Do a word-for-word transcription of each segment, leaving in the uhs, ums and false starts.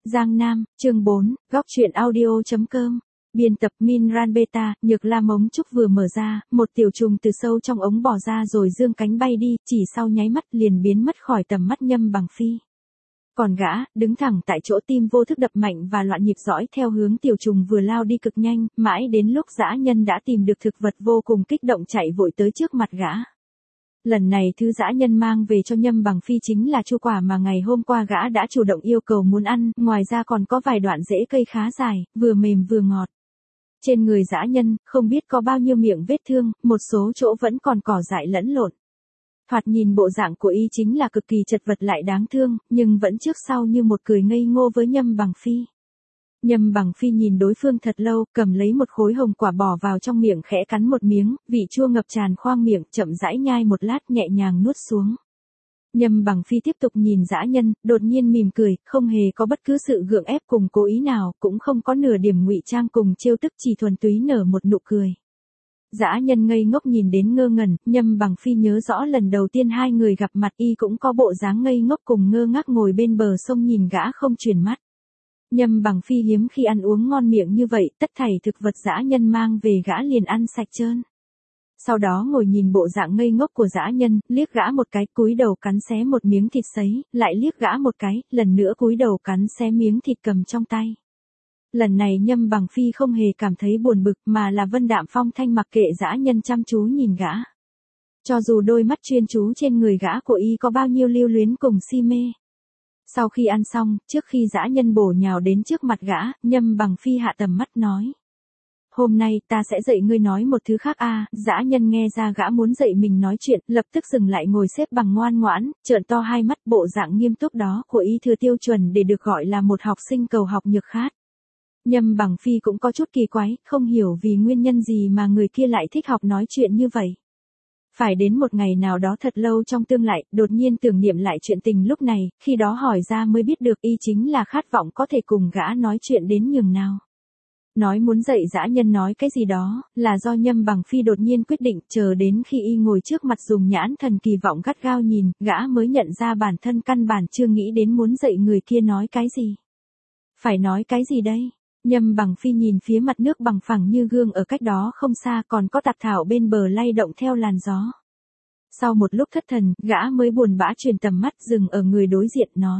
Giang Nam, chương bốn, góc truyện audio.com. Biên tập Minran Beta. Nhược La mống trúc vừa mở ra, một tiểu trùng từ sâu trong ống bò ra rồi dương cánh bay đi, chỉ sau nháy mắt liền biến mất khỏi tầm mắt Nhâm Bằng Phi. Còn gã, đứng thẳng tại chỗ, tim vô thức đập mạnh và loạn nhịp dõi theo hướng tiểu trùng vừa lao đi cực nhanh, mãi đến lúc dã nhân đã tìm được thực vật vô cùng kích động chạy vội tới trước mặt gã. Lần này thứ dã nhân mang về cho Nhâm Bằng Phi chính là chu quả mà ngày hôm qua gã đã chủ động yêu cầu muốn ăn, ngoài ra còn có vài đoạn rễ cây khá dài, vừa mềm vừa ngọt. Trên người dã nhân, không biết có bao nhiêu miệng vết thương, một số chỗ vẫn còn cỏ dại lẫn lộn. Thoạt nhìn bộ dạng của y chính là cực kỳ chật vật lại đáng thương, nhưng vẫn trước sau như một cười ngây ngô với Nhâm Bằng Phi. Nhâm Bằng Phi nhìn đối phương thật lâu, cầm lấy một khối hồng quả bỏ vào trong miệng khẽ cắn một miếng, vị chua ngập tràn khoang miệng, chậm rãi nhai một lát nhẹ nhàng nuốt xuống. Nhâm Bằng Phi tiếp tục nhìn dã nhân, đột nhiên mỉm cười, không hề có bất cứ sự gượng ép cùng cố ý nào, cũng không có nửa điểm ngụy trang cùng trêu tức, chỉ thuần túy nở một nụ cười. Dã nhân ngây ngốc nhìn đến ngơ ngẩn, Nhâm Bằng Phi nhớ rõ lần đầu tiên hai người gặp mặt y cũng có bộ dáng ngây ngốc cùng ngơ ngác ngồi bên bờ sông nhìn gã không chuyển mắt. Nhâm Bằng Phi hiếm khi ăn uống ngon miệng như vậy, tất thảy thực vật dã nhân mang về gã liền ăn sạch trơn. Sau đó ngồi nhìn bộ dạng ngây ngốc của dã nhân, liếc gã một cái, cúi đầu cắn xé một miếng thịt sấy, lại liếc gã một cái, lần nữa cúi đầu cắn xé miếng thịt cầm trong tay. Lần này Nhâm Bằng Phi không hề cảm thấy buồn bực, mà là vân đạm phong thanh mặc kệ dã nhân chăm chú nhìn gã. Cho dù đôi mắt chuyên chú trên người gã của y có bao nhiêu lưu luyến cùng si mê. Sau khi ăn xong, trước khi dã nhân bổ nhào đến trước mặt gã, Nhâm Bằng Phi hạ tầm mắt nói. Hôm nay ta sẽ dạy ngươi nói một thứ khác a. À, dã nhân nghe ra gã muốn dạy mình nói chuyện, lập tức dừng lại ngồi xếp bằng ngoan ngoãn, trợn to hai mắt, bộ dạng nghiêm túc đó của y thừa tiêu chuẩn để được gọi là một học sinh cầu học nhược khát. Nhâm Bằng Phi cũng có chút kỳ quái, không hiểu vì nguyên nhân gì mà người kia lại thích học nói chuyện như vậy. Phải đến một ngày nào đó thật lâu trong tương lai, đột nhiên tưởng niệm lại chuyện tình lúc này, khi đó hỏi ra mới biết được y chính là khát vọng có thể cùng gã nói chuyện đến nhường nào. Nói muốn dạy dã nhân nói cái gì đó, là do Nhâm Bằng Phi đột nhiên quyết định, chờ đến khi y ngồi trước mặt dùng nhãn thần kỳ vọng gắt gao nhìn, gã mới nhận ra bản thân căn bản chưa nghĩ đến muốn dạy người kia nói cái gì. Phải nói cái gì đây? Nhâm Bằng Phi nhìn phía mặt nước bằng phẳng như gương ở cách đó không xa, còn có tạp thảo bên bờ lay động theo làn gió. Sau một lúc thất thần, gã mới buồn bã chuyển tầm mắt dừng ở người đối diện nói.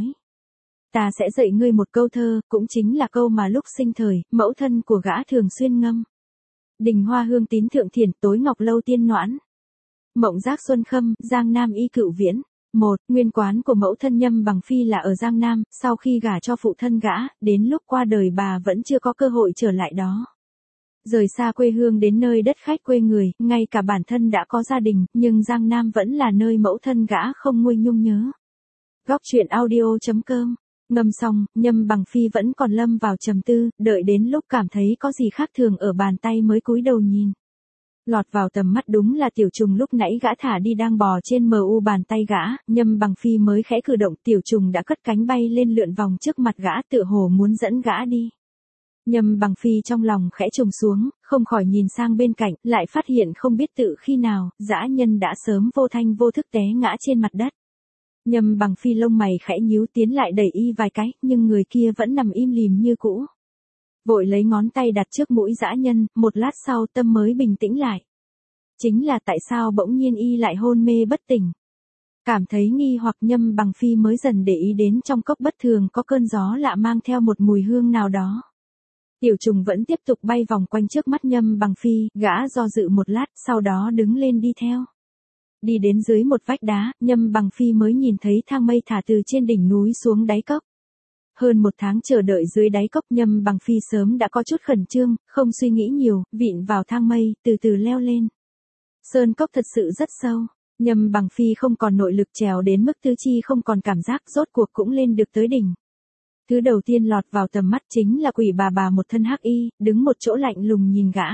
Ta sẽ dạy ngươi một câu thơ, cũng chính là câu mà lúc sinh thời, mẫu thân của gã thường xuyên ngâm. Đình hoa hương tín thượng thiền, tối ngọc lâu tiên noãn. Mộng giác xuân khâm, Giang Nam y cựu viễn. Một, nguyên quán của mẫu thân Nhâm Bằng Phi là ở Giang Nam, sau khi gả cho phụ thân gã, đến lúc qua đời bà vẫn chưa có cơ hội trở lại đó. Rời xa quê hương đến nơi đất khách quê người, ngay cả bản thân đã có gia đình, nhưng Giang Nam vẫn là nơi mẫu thân gã không nguôi nhung nhớ. Góc truyện audio.com. Ngâm xong, Nhâm Bằng Phi vẫn còn lâm vào trầm tư, đợi đến lúc cảm thấy có gì khác thường ở bàn tay mới cúi đầu nhìn. Lọt vào tầm mắt đúng là tiểu trùng lúc nãy gã thả đi đang bò trên mờ u bàn tay gã, Nhâm Bằng Phi mới khẽ cử động, tiểu trùng đã cất cánh bay lên lượn vòng trước mặt gã, tựa hồ muốn dẫn gã đi. Nhâm Bằng Phi trong lòng khẽ trùng xuống, không khỏi nhìn sang bên cạnh, lại phát hiện không biết tự khi nào, dã nhân đã sớm vô thanh vô thức té ngã trên mặt đất. Nhâm Bằng Phi lông mày khẽ nhíu, tiến lại đẩy y vài cái, nhưng người kia vẫn nằm im lìm như cũ. Vội lấy ngón tay đặt trước mũi dã nhân, một lát sau tâm mới bình tĩnh lại. Chính là tại sao bỗng nhiên y lại hôn mê bất tỉnh. Cảm thấy nghi hoặc, Nhâm Bằng Phi mới dần để ý đến trong cốc bất thường có cơn gió lạ mang theo một mùi hương nào đó. Tiểu trùng vẫn tiếp tục bay vòng quanh trước mắt Nhâm Bằng Phi, gã do dự một lát, sau đó đứng lên đi theo. Đi đến dưới một vách đá, Nhâm Bằng Phi mới nhìn thấy thang mây thả từ trên đỉnh núi xuống đáy cốc. Hơn một tháng chờ đợi dưới đáy cốc, Nhâm Bằng Phi sớm đã có chút khẩn trương, không suy nghĩ nhiều, vịn vào thang mây, từ từ leo lên. Sơn cốc thật sự rất sâu, Nhâm Bằng Phi không còn nội lực trèo đến mức tứ chi không còn cảm giác, rốt cuộc cũng lên được tới đỉnh. Thứ đầu tiên lọt vào tầm mắt chính là quỷ bà bà một thân hắc y, đứng một chỗ lạnh lùng nhìn gã.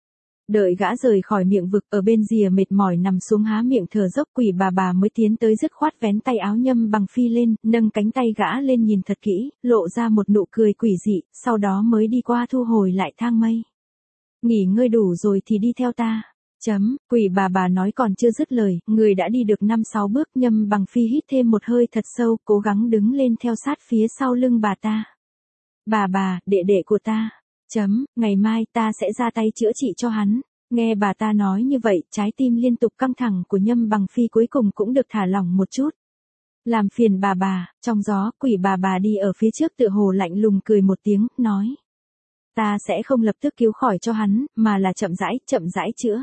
Đợi gã rời khỏi miệng vực, ở bên rìa mệt mỏi nằm xuống há miệng thở dốc, quỷ bà bà mới tiến tới dứt khoát vén tay áo Nhâm Bằng Phi lên, nâng cánh tay gã lên nhìn thật kỹ, lộ ra một nụ cười quỷ dị, sau đó mới đi qua thu hồi lại thang mây. Nghỉ ngơi đủ rồi thì đi theo ta. Chấm, quỷ bà bà nói còn chưa dứt lời, người đã đi được năm sáu bước, Nhâm Bằng Phi hít thêm một hơi thật sâu, cố gắng đứng lên theo sát phía sau lưng bà ta. Bà bà, đệ đệ của ta. Chấm, ngày mai ta sẽ ra tay chữa trị cho hắn. Nghe bà ta nói như vậy, trái tim liên tục căng thẳng của Nhâm Bằng Phi cuối cùng cũng được thả lỏng một chút. Làm phiền bà bà, trong gió, quỷ bà bà đi ở phía trước tựa hồ lạnh lùng cười một tiếng, nói. Ta sẽ không lập tức cứu khỏi cho hắn, mà là chậm rãi, chậm rãi chữa.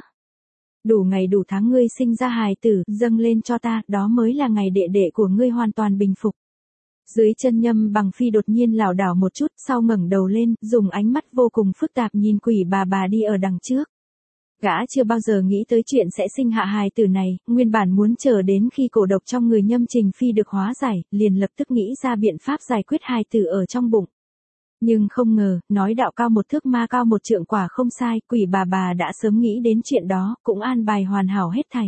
Đủ ngày đủ tháng ngươi sinh ra hài tử, dâng lên cho ta, đó mới là ngày đệ đệ của ngươi hoàn toàn bình phục. Dưới chân Nhâm Bằng Phi đột nhiên lảo đảo một chút, sau ngẩng đầu lên, dùng ánh mắt vô cùng phức tạp nhìn quỷ bà bà đi ở đằng trước. Gã chưa bao giờ nghĩ tới chuyện sẽ sinh hạ hài tử này, nguyên bản muốn chờ đến khi cổ độc trong người Nhâm Trình Phi được hóa giải, liền lập tức nghĩ ra biện pháp giải quyết hài tử ở trong bụng. Nhưng không ngờ, nói đạo cao một thước ma cao một trượng quả không sai, quỷ bà bà đã sớm nghĩ đến chuyện đó, cũng an bài hoàn hảo hết thảy.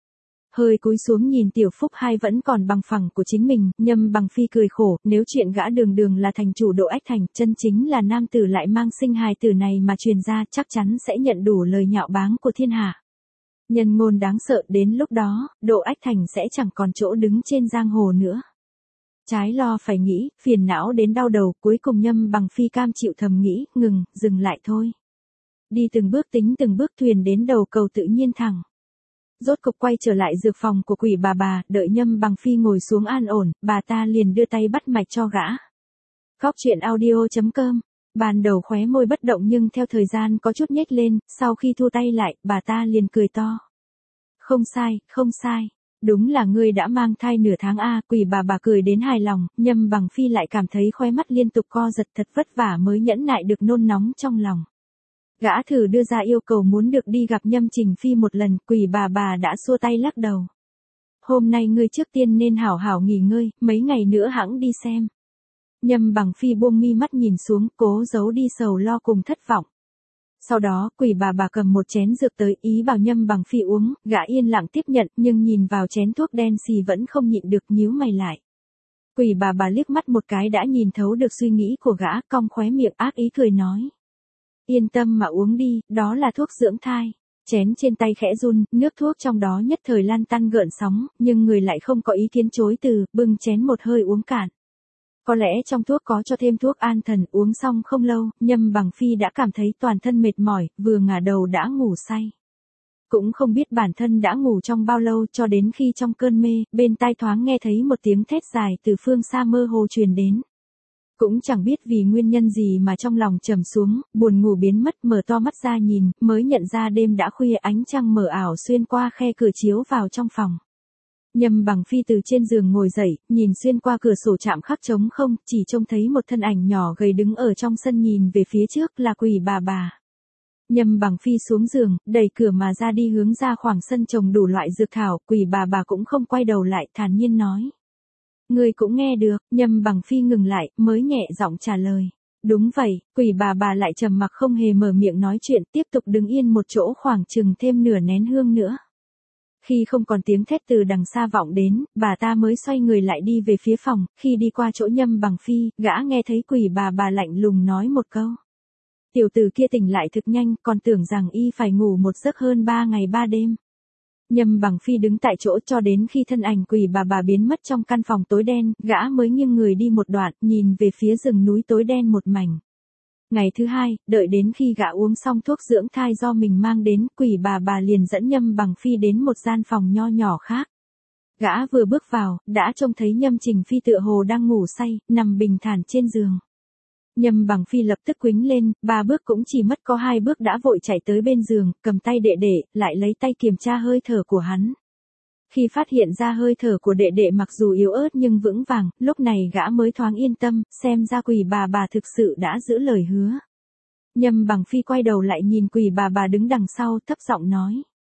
Hơi cúi xuống nhìn tiểu phúc hai vẫn còn bằng phẳng của chính mình, Nhâm Bằng Phi cười khổ, nếu chuyện gã đường đường là thành chủ Độ Ách Thành, chân chính là nam tử lại mang sinh hài tử này mà truyền ra, chắc chắn sẽ nhận đủ lời nhạo báng của thiên hạ. Nhân ngôn đáng sợ, đến lúc đó, Độ Ách Thành sẽ chẳng còn chỗ đứng trên giang hồ nữa. Trái lo phải nghĩ, phiền não đến đau đầu, cuối cùng Nhâm Bằng Phi cam chịu thầm nghĩ, ngừng, dừng lại thôi. Đi từng bước tính từng bước thuyền đến đầu cầu tự nhiên thẳng. Rốt cục quay trở lại dược phòng của quỷ bà bà, đợi Nhâm Bằng Phi ngồi xuống an ổn, bà ta liền đưa tay bắt mạch cho gã. Góc truyện audio chấm com. Ban đầu khóe môi bất động nhưng theo thời gian có chút nhếch lên, sau khi thu tay lại, bà ta liền cười to. Không sai, không sai. Đúng là ngươi đã mang thai nửa tháng a, quỷ bà bà cười đến hài lòng, Nhâm Bằng Phi lại cảm thấy khóe mắt liên tục co giật, thật vất vả mới nhẫn nại được nôn nóng trong lòng. Gã thử đưa ra yêu cầu muốn được đi gặp Nhâm Trình Phi một lần, quỷ bà bà đã xua tay lắc đầu. Hôm nay ngươi trước tiên nên hảo hảo nghỉ ngơi, mấy ngày nữa hẵng đi xem. Nhâm Bằng Phi buông mi mắt nhìn xuống, cố giấu đi sầu lo cùng thất vọng. Sau đó, quỷ bà bà cầm một chén dược tới, ý bảo Nhâm Bằng Phi uống, gã yên lặng tiếp nhận, nhưng nhìn vào chén thuốc đen xì vẫn không nhịn được, nhíu mày lại. Quỷ bà bà liếc mắt một cái đã nhìn thấu được suy nghĩ của gã, cong khóe miệng ác ý cười nói. Yên tâm mà uống đi, đó là thuốc dưỡng thai. Chén trên tay khẽ run, nước thuốc trong đó nhất thời lan tăn gợn sóng, nhưng người lại không có ý kiến chối từ, bưng chén một hơi uống cạn. Có lẽ trong thuốc có cho thêm thuốc an thần, uống xong không lâu, Nhâm Bằng Phi đã cảm thấy toàn thân mệt mỏi, vừa ngả đầu đã ngủ say. Cũng không biết bản thân đã ngủ trong bao lâu cho đến khi trong cơn mê, bên tai thoáng nghe thấy một tiếng thét dài từ phương xa mơ hồ truyền đến. Cũng chẳng biết vì nguyên nhân gì mà trong lòng trầm xuống, buồn ngủ biến mất, mở to mắt ra nhìn, mới nhận ra đêm đã khuya, ánh trăng mờ ảo xuyên qua khe cửa chiếu vào trong phòng. Nhâm Bằng Phi từ trên giường ngồi dậy, nhìn xuyên qua cửa sổ chạm khắc trống không, chỉ trông thấy một thân ảnh nhỏ gầy đứng ở trong sân nhìn về phía trước là quỷ bà bà. Nhâm Bằng Phi xuống giường, đẩy cửa mà ra đi hướng ra khoảng sân trồng đủ loại dược thảo, quỷ bà bà cũng không quay đầu lại, thản nhiên nói. Người cũng nghe được, Nhâm Bằng Phi ngừng lại, mới nhẹ giọng trả lời. Đúng vậy, quỷ bà bà lại trầm mặc không hề mở miệng nói chuyện, tiếp tục đứng yên một chỗ khoảng chừng thêm nửa nén hương nữa. Khi không còn tiếng thét từ đằng xa vọng đến, bà ta mới xoay người lại đi về phía phòng, khi đi qua chỗ Nhâm Bằng Phi, gã nghe thấy quỷ bà bà lạnh lùng nói một câu. Tiểu tử kia tỉnh lại thực nhanh, còn tưởng rằng y phải ngủ một giấc hơn ba ngày ba đêm. Nhâm Bằng Phi đứng tại chỗ cho đến khi thân ảnh quỷ bà bà biến mất trong căn phòng tối đen, gã mới nghiêng người đi một đoạn, nhìn về phía rừng núi tối đen một mảnh. Ngày thứ hai, đợi đến khi gã uống xong thuốc dưỡng thai do mình mang đến, quỷ bà bà liền dẫn Nhâm Bằng Phi đến một gian phòng nho nhỏ khác. Gã vừa bước vào, đã trông thấy Nhâm Trình Phi tựa hồ đang ngủ say, nằm bình thản trên giường. Nhâm Bằng Phi lập tức quĩnh lên, ba bước cũng chỉ mất có hai bước đã vội chạy tới bên giường, cầm tay đệ đệ, lại lấy tay kiểm tra hơi thở của hắn. Khi phát hiện ra hơi thở của đệ đệ mặc dù yếu ớt nhưng vững vàng, lúc này gã mới thoáng yên tâm, xem ra quỷ bà bà thực sự đã giữ lời hứa. Nhâm Bằng Phi quay đầu lại nhìn quỷ bà bà đứng đằng sau, thấp giọng nói.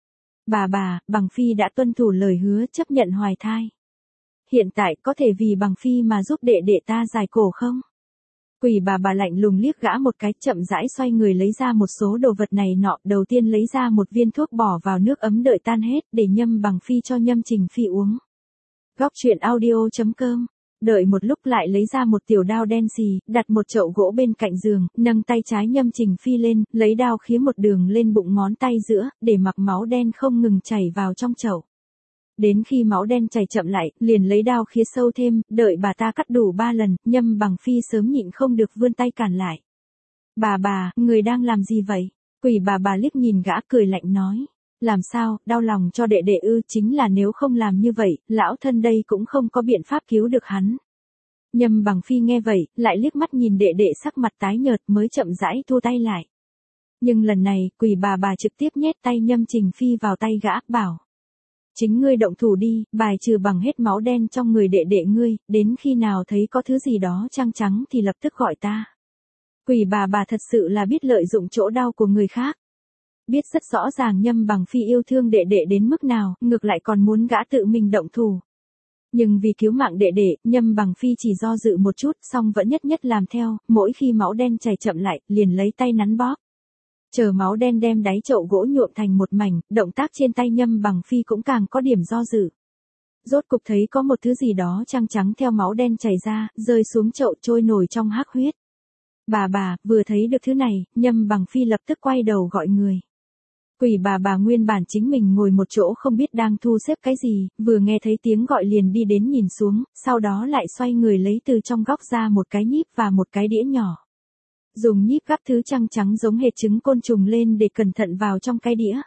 Bà bà, Bằng Phi đã tuân thủ lời hứa chấp nhận hoài thai. Hiện tại có thể vì Bằng Phi mà giúp đệ đệ ta giải cổ không? Quỷ bà bà lạnh lùng liếc gã một cái, chậm rãi xoay người lấy ra một số đồ vật này nọ, đầu tiên lấy ra một viên thuốc bỏ vào nước ấm đợi tan hết, để Nhâm Bằng Phi cho Nhâm Trình Phi uống. Góc truyện audio chấm com. Đợi một lúc lại lấy ra một tiểu đao đen xì, đặt một chậu gỗ bên cạnh giường, nâng tay trái Nhâm Trình Phi lên, lấy đao khía một đường lên bụng ngón tay giữa, để mặc máu đen không ngừng chảy vào trong chậu. Đến khi máu đen chảy chậm lại, liền lấy đao khía sâu thêm, đợi bà ta cắt đủ ba lần, Nhâm Bằng Phi sớm nhịn không được vươn tay cản lại. Bà bà, người đang làm gì vậy? Quỷ bà bà liếc nhìn gã cười lạnh nói. Làm sao, đau lòng cho đệ đệ ư, chính là nếu không làm như vậy, lão thân đây cũng không có biện pháp cứu được hắn. Nhâm Bằng Phi nghe vậy, lại liếc mắt nhìn đệ đệ sắc mặt tái nhợt mới chậm rãi thu tay lại. Nhưng lần này, quỷ bà bà trực tiếp nhét tay Nhâm Trình Phi vào tay gã, bảo. Chính ngươi động thủ đi, bài trừ bằng hết máu đen trong người đệ đệ ngươi, đến khi nào thấy có thứ gì đó trắng trắng thì lập tức gọi ta. Quỷ bà bà thật sự là biết lợi dụng chỗ đau của người khác. Biết rất rõ ràng Nhâm Bằng Phi yêu thương đệ đệ đến mức nào, ngược lại còn muốn gã tự mình động thủ. Nhưng vì cứu mạng đệ đệ, Nhâm Bằng Phi chỉ do dự một chút, xong vẫn nhất nhất làm theo, mỗi khi máu đen chảy chậm lại, liền lấy tay nắn bóp. Chờ máu đen đem đáy chậu gỗ nhuộm thành một mảnh, động tác trên tay Nhâm Bằng Phi cũng càng có điểm do dự. Rốt cục thấy có một thứ gì đó trắng trắng theo máu đen chảy ra, rơi xuống chậu trôi nổi trong hắc huyết. Bà bà, vừa thấy được thứ này, Nhâm Bằng Phi lập tức quay đầu gọi người. Quỷ bà bà nguyên bản chính mình ngồi một chỗ không biết đang thu xếp cái gì, vừa nghe thấy tiếng gọi liền đi đến nhìn xuống, sau đó lại xoay người lấy từ trong góc ra một cái nhíp và một cái đĩa nhỏ. Dùng nhíp gắp thứ trắng trắng giống hệt trứng côn trùng lên để cẩn thận vào trong cái đĩa.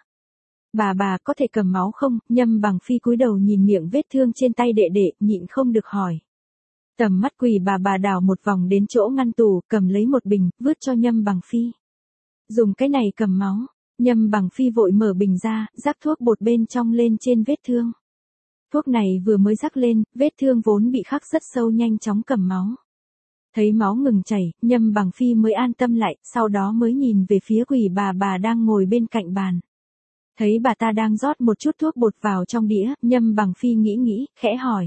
Bà bà có thể cầm máu không? Nhâm Bằng Phi cúi đầu nhìn miệng vết thương trên tay đệ đệ, nhịn không được hỏi. Tầm mắt quỷ bà bà đảo một vòng đến chỗ ngăn tủ, cầm lấy một bình, vứt cho Nhâm Bằng Phi. Dùng cái này cầm máu. Nhâm Bằng Phi vội mở bình ra, rắc thuốc bột bên trong lên trên vết thương. Thuốc này vừa mới rắc lên, vết thương vốn bị khắc rất sâu nhanh chóng cầm máu. Thấy máu ngừng chảy, Nhâm Bằng Phi mới an tâm lại, sau đó mới nhìn về phía quỷ bà bà đang ngồi bên cạnh bàn. Thấy bà ta đang rót một chút thuốc bột vào trong đĩa, Nhâm Bằng Phi nghĩ nghĩ, khẽ hỏi.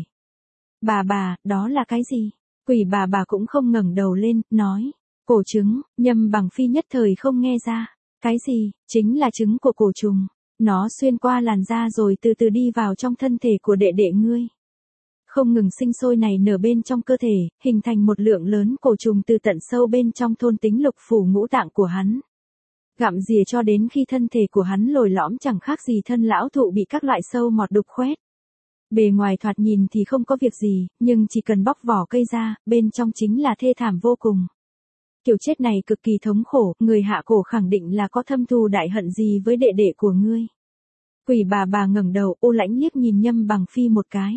Bà bà, đó là cái gì? Quỷ bà bà cũng không ngẩng đầu lên, nói. Cổ trứng. Nhâm Bằng Phi nhất thời không nghe ra. Cái gì? Chính là trứng của cổ trùng. Nó xuyên qua làn da rồi từ từ đi vào trong thân thể của đệ đệ ngươi. Không ngừng sinh sôi này nở bên trong cơ thể, hình thành một lượng lớn cổ trùng từ tận sâu bên trong thôn tính lục phủ ngũ tạng của hắn. Gặm rìa cho đến khi thân thể của hắn lồi lõm chẳng khác gì thân lão thụ bị các loại sâu mọt đục khoét. Bề ngoài thoạt nhìn thì không có việc gì, nhưng chỉ cần bóc vỏ cây ra, bên trong chính là thê thảm vô cùng. Kiểu chết này cực kỳ thống khổ, người hạ cổ khẳng định là có thâm thù đại hận gì với đệ đệ của ngươi. Quỷ bà bà ngẩng đầu, ô lãnh liếc nhìn Nhâm Bằng Phi một cái.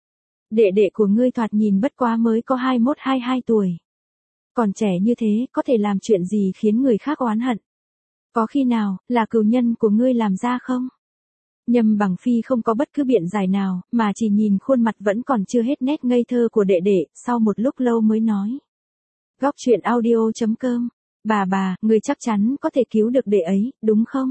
Đệ đệ của ngươi thoạt nhìn bất quá mới có hai mốt hai hai tuổi. Còn trẻ như thế, có thể làm chuyện gì khiến người khác oán hận? Có khi nào, là cừu nhân của ngươi làm ra không? Nhâm Bằng Phi không có bất cứ biện giải nào, mà chỉ nhìn khuôn mặt vẫn còn chưa hết nét ngây thơ của đệ đệ, sau một lúc lâu mới nói. Góc truyện audio chấm com. Bà bà, người chắc chắn có thể cứu được đệ ấy, đúng không?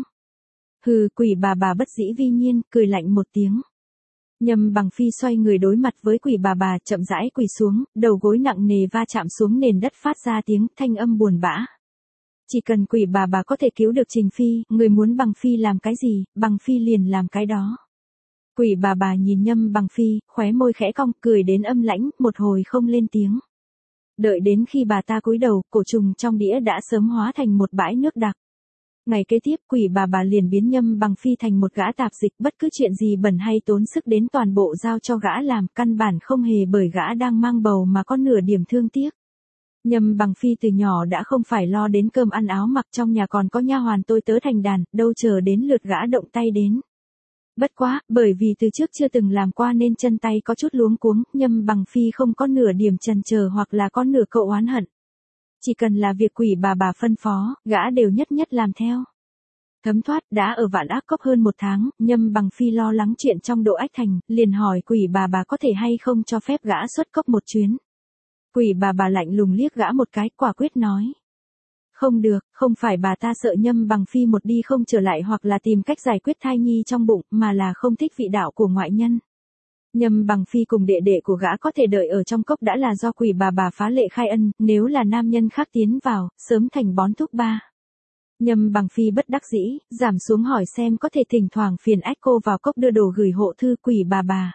Hừ, quỷ bà bà bất dĩ vi nhiên, cười lạnh một tiếng. Nhâm Bằng Phi xoay người đối mặt với quỷ bà bà, chậm rãi quỳ xuống, đầu gối nặng nề va chạm xuống nền đất phát ra tiếng thanh âm buồn bã. Chỉ cần quỷ bà bà có thể cứu được Trình Phi, người muốn Bằng Phi làm cái gì, Bằng Phi liền làm cái đó. Quỷ bà bà nhìn Nhâm Bằng Phi, khóe môi khẽ cong, cười đến âm lãnh, một hồi không lên tiếng. Đợi đến khi bà ta cúi đầu, cổ trùng trong đĩa đã sớm hóa thành một bãi nước đặc. Ngày kế tiếp, quỷ bà bà liền biến Nhâm Bằng Phi thành một gã tạp dịch, bất cứ chuyện gì bẩn hay tốn sức đến toàn bộ giao cho gã làm, căn bản không hề bởi gã đang mang bầu mà có nửa điểm thương tiếc. Nhâm Bằng Phi từ nhỏ đã không phải lo đến cơm ăn áo mặc, trong nhà còn có nha hoàn tôi tớ thành đàn, đâu chờ đến lượt gã động tay đến. Bất quá, bởi vì từ trước chưa từng làm qua nên chân tay có chút luống cuống, Nhâm Bằng Phi không có nửa điểm chần chờ hoặc là có nửa cậu oán hận. Chỉ cần là việc quỷ bà bà phân phó, gã đều nhất nhất làm theo. Thấm thoát, đã ở Vạn Ác Cốc hơn một tháng, Nhâm Bằng Phi lo lắng chuyện trong Độ Ách Thành, liền hỏi quỷ bà bà có thể hay không cho phép gã xuất cốc một chuyến. Quỷ bà bà lạnh lùng liếc gã một cái, quả quyết nói. Không được, không phải bà ta sợ Nhâm Bằng Phi một đi không trở lại hoặc là tìm cách giải quyết thai nhi trong bụng, mà là không thích vị đạo của ngoại nhân. Nhâm Bằng Phi cùng đệ đệ của gã có thể đợi ở trong cốc đã là do quỷ bà bà phá lệ khai ân, nếu là nam nhân khác tiến vào, sớm thành bón thúc ba. Nhâm Bằng Phi bất đắc dĩ, giảm xuống hỏi xem có thể thỉnh thoảng phiền ách cô vào cốc đưa đồ gửi hộ thư quỷ bà bà.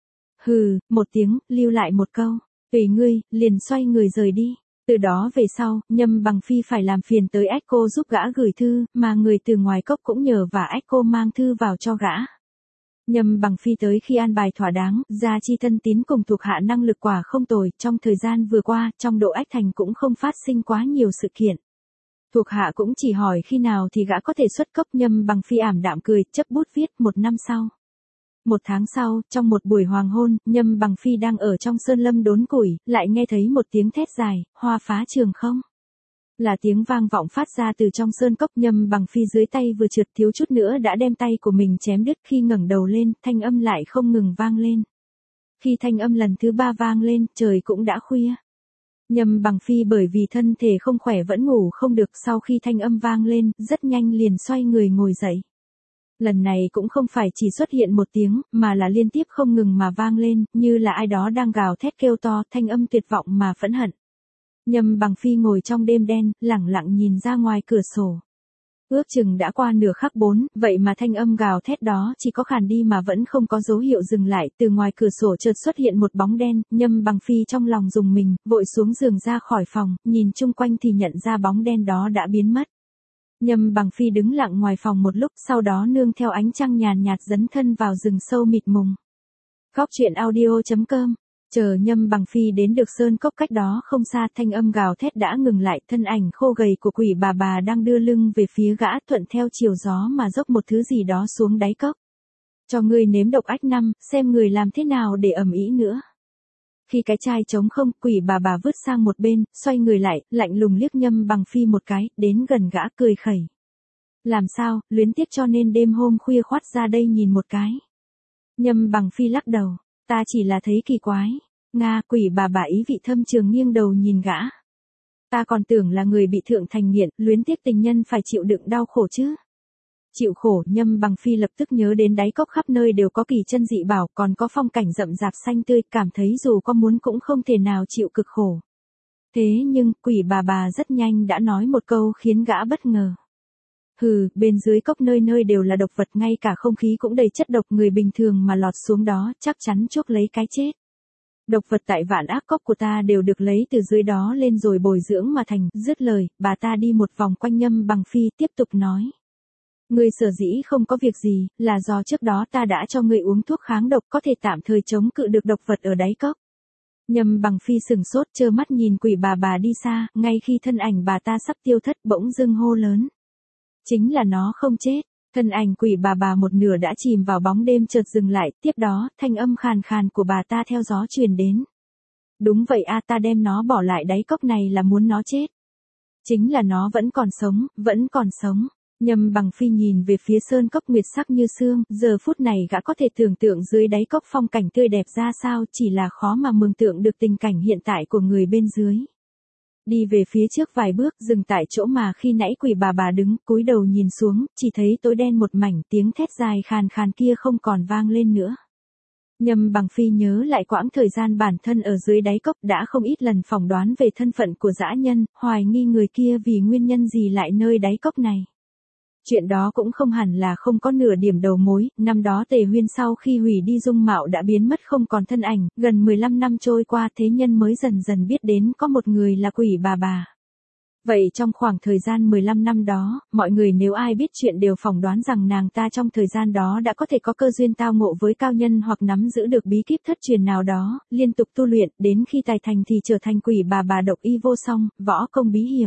Hừ, một tiếng, lưu lại một câu, tùy ngươi, liền xoay người rời đi. Từ đó về sau, Nhâm Bằng Phi phải làm phiền tới ách cô giúp gã gửi thư, mà người từ ngoài cốc cũng nhờ và ách cô mang thư vào cho gã. Nhâm Bằng Phi tới khi an bài thỏa đáng, gia chi thân tín cùng thuộc hạ năng lực quả không tồi, trong thời gian vừa qua, trong Độ Ách Thành cũng không phát sinh quá nhiều sự kiện. Thuộc hạ cũng chỉ hỏi khi nào thì gã có thể xuất cốc. Nhâm Bằng Phi ảm đạm cười, chấp bút viết một năm sau. Một tháng sau, trong một buổi hoàng hôn, Nhâm Bằng Phi đang ở trong sơn lâm đốn củi, lại nghe thấy một tiếng thét dài, hoa phá trường không. Là tiếng vang vọng phát ra từ trong sơn cốc. Nhâm Bằng Phi dưới tay vừa trượt thiếu chút nữa đã đem tay của mình chém đứt. Khi ngẩng đầu lên, thanh âm lại không ngừng vang lên. Khi thanh âm lần thứ ba vang lên, trời cũng đã khuya. Nhâm Bằng Phi bởi vì thân thể không khỏe vẫn ngủ không được, sau khi thanh âm vang lên, rất nhanh liền xoay người ngồi dậy. Lần này cũng không phải chỉ xuất hiện một tiếng, mà là liên tiếp không ngừng mà vang lên, như là ai đó đang gào thét kêu to, thanh âm tuyệt vọng mà phẫn hận. Nhâm Bằng Phi ngồi trong đêm đen, lẳng lặng nhìn ra ngoài cửa sổ. Ước chừng đã qua nửa khắc bốn, vậy mà thanh âm gào thét đó chỉ có khàn đi mà vẫn không có dấu hiệu dừng lại. Từ ngoài cửa sổ chợt xuất hiện một bóng đen, Nhâm Bằng Phi trong lòng rùng mình, vội xuống giường ra khỏi phòng, nhìn chung quanh thì nhận ra bóng đen đó đã biến mất. Nhâm Bằng Phi đứng lặng ngoài phòng một lúc, sau đó nương theo ánh trăng nhàn nhạt dấn thân vào rừng sâu mịt mùng. Góc truyện audio chấm com. Chờ Nhâm Bằng Phi đến được sơn cốc cách đó không xa, thanh âm gào thét đã ngừng lại, thân ảnh khô gầy của quỷ bà bà đang đưa lưng về phía gã, thuận theo chiều gió mà dốc một thứ gì đó xuống đáy cốc. Cho ngươi nếm độc ách năm, xem người làm thế nào để ầm ĩ nữa. Khi cái chai trống không, quỷ bà bà vứt sang một bên, xoay người lại, lạnh lùng liếc Nhâm Bằng Phi một cái, đến gần gã cười khẩy. Làm sao, luyến tiếc cho nên đêm hôm khuya khoắt ra đây nhìn một cái. Nhâm Bằng Phi lắc đầu, ta chỉ là thấy kỳ quái. Nga, quỷ bà bà ý vị thâm trường nghiêng đầu nhìn gã. Ta còn tưởng là người bị thượng thành nghiện, luyến tiếc tình nhân phải chịu đựng đau khổ chứ. Chịu khổ. Nhâm Bằng Phi lập tức nhớ đến đáy cốc khắp nơi đều có kỳ chân dị bảo, còn có phong cảnh rậm rạp xanh tươi, cảm thấy dù có muốn cũng không thể nào chịu cực khổ. Thế nhưng, quỷ bà bà rất nhanh đã nói một câu khiến gã bất ngờ. Hừ, bên dưới cốc nơi nơi đều là độc vật, ngay cả không khí cũng đầy chất độc, người bình thường mà lọt xuống đó chắc chắn chuốc lấy cái chết. Độc vật tại vạn ác cốc của ta đều được lấy từ dưới đó lên rồi bồi dưỡng mà thành. Dứt lời, bà ta đi một vòng quanh Nhâm Bằng Phi, tiếp tục nói. Ngươi sở dĩ không có việc gì, là do trước đó ta đã cho ngươi uống thuốc kháng độc có thể tạm thời chống cự được độc vật ở đáy cốc. Nhâm Bằng Phi sừng sốt, trơ mắt nhìn quỷ bà bà đi xa, ngay khi thân ảnh bà ta sắp tiêu thất bỗng dưng hô lớn. Chính là nó không chết. Thân ảnh quỷ bà bà một nửa đã chìm vào bóng đêm chợt dừng lại, tiếp đó, thanh âm khàn khàn của bà ta theo gió truyền đến. Đúng vậy a, ta đem nó bỏ lại đáy cốc này là muốn nó chết. Chính là nó vẫn còn sống, vẫn còn sống. Nhâm Bằng Phi nhìn về phía sơn cốc nguyệt sắc như sương, giờ phút này gã có thể tưởng tượng dưới đáy cốc phong cảnh tươi đẹp ra sao, chỉ là khó mà mường tượng được tình cảnh hiện tại của người bên dưới. Đi về phía trước vài bước, dừng tại chỗ mà khi nãy quỷ bà bà đứng, cúi đầu nhìn xuống, chỉ thấy tối đen một mảnh, tiếng thét dài khàn khàn kia không còn vang lên nữa. Nhâm Bằng Phi nhớ lại quãng thời gian bản thân ở dưới đáy cốc, đã không ít lần phỏng đoán về thân phận của dã nhân, hoài nghi người kia vì nguyên nhân gì lại nơi đáy cốc này. Chuyện đó cũng không hẳn là không có nửa điểm đầu mối. Năm đó Tề Huyên sau khi hủy đi dung mạo đã biến mất không còn thân ảnh, gần mười lăm năm trôi qua thế nhân mới dần dần biết đến có một người là quỷ bà bà. Vậy trong khoảng thời gian mười lăm năm đó, mọi người nếu ai biết chuyện đều phỏng đoán rằng nàng ta trong thời gian đó đã có thể có cơ duyên tao ngộ với cao nhân hoặc nắm giữ được bí kíp thất truyền nào đó, liên tục tu luyện, đến khi tài thành thì trở thành quỷ bà bà độc y vô song, võ công bí hiểm.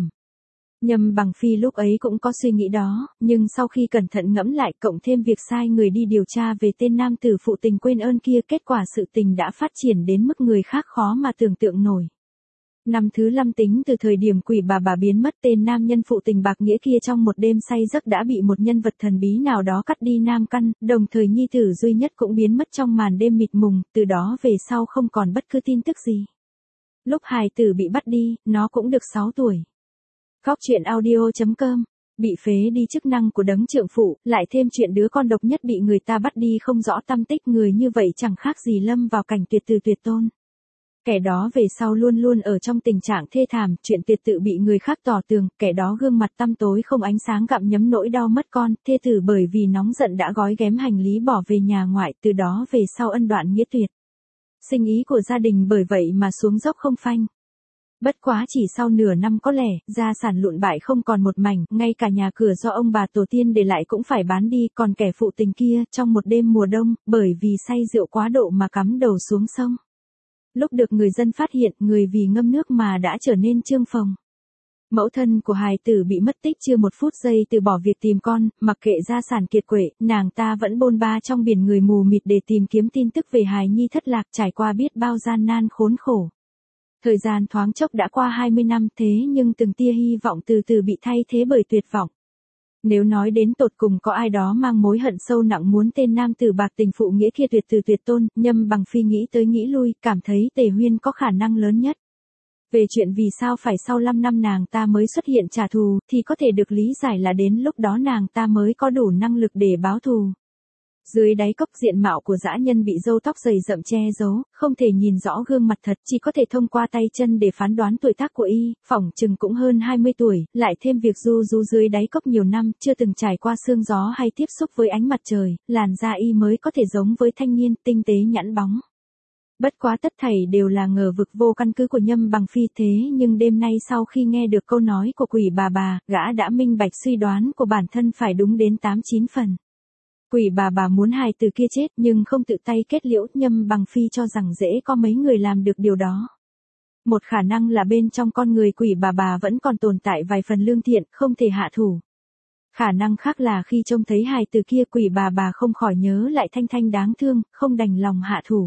Nhâm Bằng Phi lúc ấy cũng có suy nghĩ đó, nhưng sau khi cẩn thận ngẫm lại, cộng thêm việc sai người đi điều tra về tên nam tử phụ tình quên ơn kia, kết quả sự tình đã phát triển đến mức người khác khó mà tưởng tượng nổi. Năm thứ năm tính từ thời điểm quỷ bà bà biến mất, tên nam nhân phụ tình bạc nghĩa kia trong một đêm say giấc đã bị một nhân vật thần bí nào đó cắt đi nam căn, đồng thời nhi tử duy nhất cũng biến mất trong màn đêm mịt mùng, từ đó về sau không còn bất cứ tin tức gì. Lúc hài tử bị bắt đi, nó cũng được sáu tuổi. Góc truyện audio chấm com. Bị phế đi chức năng của đấng trượng phụ, lại thêm chuyện đứa con độc nhất bị người ta bắt đi không rõ tăm tích, người như vậy chẳng khác gì lâm vào cảnh tuyệt tử tuyệt tôn. Kẻ đó về sau luôn luôn ở trong tình trạng thê thảm, chuyện tuyệt tự bị người khác tỏ tường, kẻ đó gương mặt tăm tối không ánh sáng gặm nhấm nỗi đau mất con, thê tử bởi vì nóng giận đã gói ghém hành lý bỏ về nhà ngoại, từ đó về sau ân đoạn nghĩa tuyệt. Sinh ý của gia đình bởi vậy mà xuống dốc không phanh. Bất quá chỉ sau nửa năm có lẽ, gia sản lụn bại không còn một mảnh, ngay cả nhà cửa do ông bà tổ tiên để lại cũng phải bán đi, còn kẻ phụ tình kia, trong một đêm mùa đông, bởi vì say rượu quá độ mà cắm đầu xuống sông. Lúc được người dân phát hiện, người vì ngâm nước mà đã trở nên trương phồng. Mẫu thân của hài tử bị mất tích chưa một phút giây từ bỏ việc tìm con, mặc kệ gia sản kiệt quệ, nàng ta vẫn bôn ba trong biển người mù mịt để tìm kiếm tin tức về hài nhi thất lạc, trải qua biết bao gian nan khốn khổ. Thời gian thoáng chốc đã qua hai mươi năm, thế nhưng từng tia hy vọng từ từ bị thay thế bởi tuyệt vọng. Nếu nói đến tột cùng có ai đó mang mối hận sâu nặng muốn tên nam tử bạc tình phụ nghĩa kia tuyệt từ tuyệt tôn, Nhâm Bằng Phi nghĩ tới nghĩ lui, cảm thấy Tề Huyên có khả năng lớn nhất. Về chuyện vì sao phải sau năm năm nàng ta mới xuất hiện trả thù, thì có thể được lý giải là đến lúc đó nàng ta mới có đủ năng lực để báo thù. Dưới đáy cốc diện mạo của dã nhân bị râu tóc dày rậm che giấu, không thể nhìn rõ gương mặt thật, chỉ có thể thông qua tay chân để phán đoán tuổi tác của y, phỏng chừng cũng hơn hai mươi tuổi, lại thêm việc du du dưới đáy cốc nhiều năm, chưa từng trải qua sương gió hay tiếp xúc với ánh mặt trời, làn da y mới có thể giống với thanh niên, tinh tế nhẵn bóng. Bất quá tất thảy đều là ngờ vực vô căn cứ của Nhâm Bằng Phi, thế nhưng đêm nay sau khi nghe được câu nói của quỷ bà bà, gã đã minh bạch suy đoán của bản thân phải đúng đến tám chín phần. Quỷ bà bà muốn hài tử kia chết nhưng không tự tay kết liễu, Nhâm Bằng Phi cho rằng dễ có mấy người làm được điều đó. Một khả năng là bên trong con người quỷ bà bà vẫn còn tồn tại vài phần lương thiện, không thể hạ thủ. Khả năng khác là khi trông thấy hài tử kia quỷ bà bà không khỏi nhớ lại Thanh Thanh đáng thương, không đành lòng hạ thủ.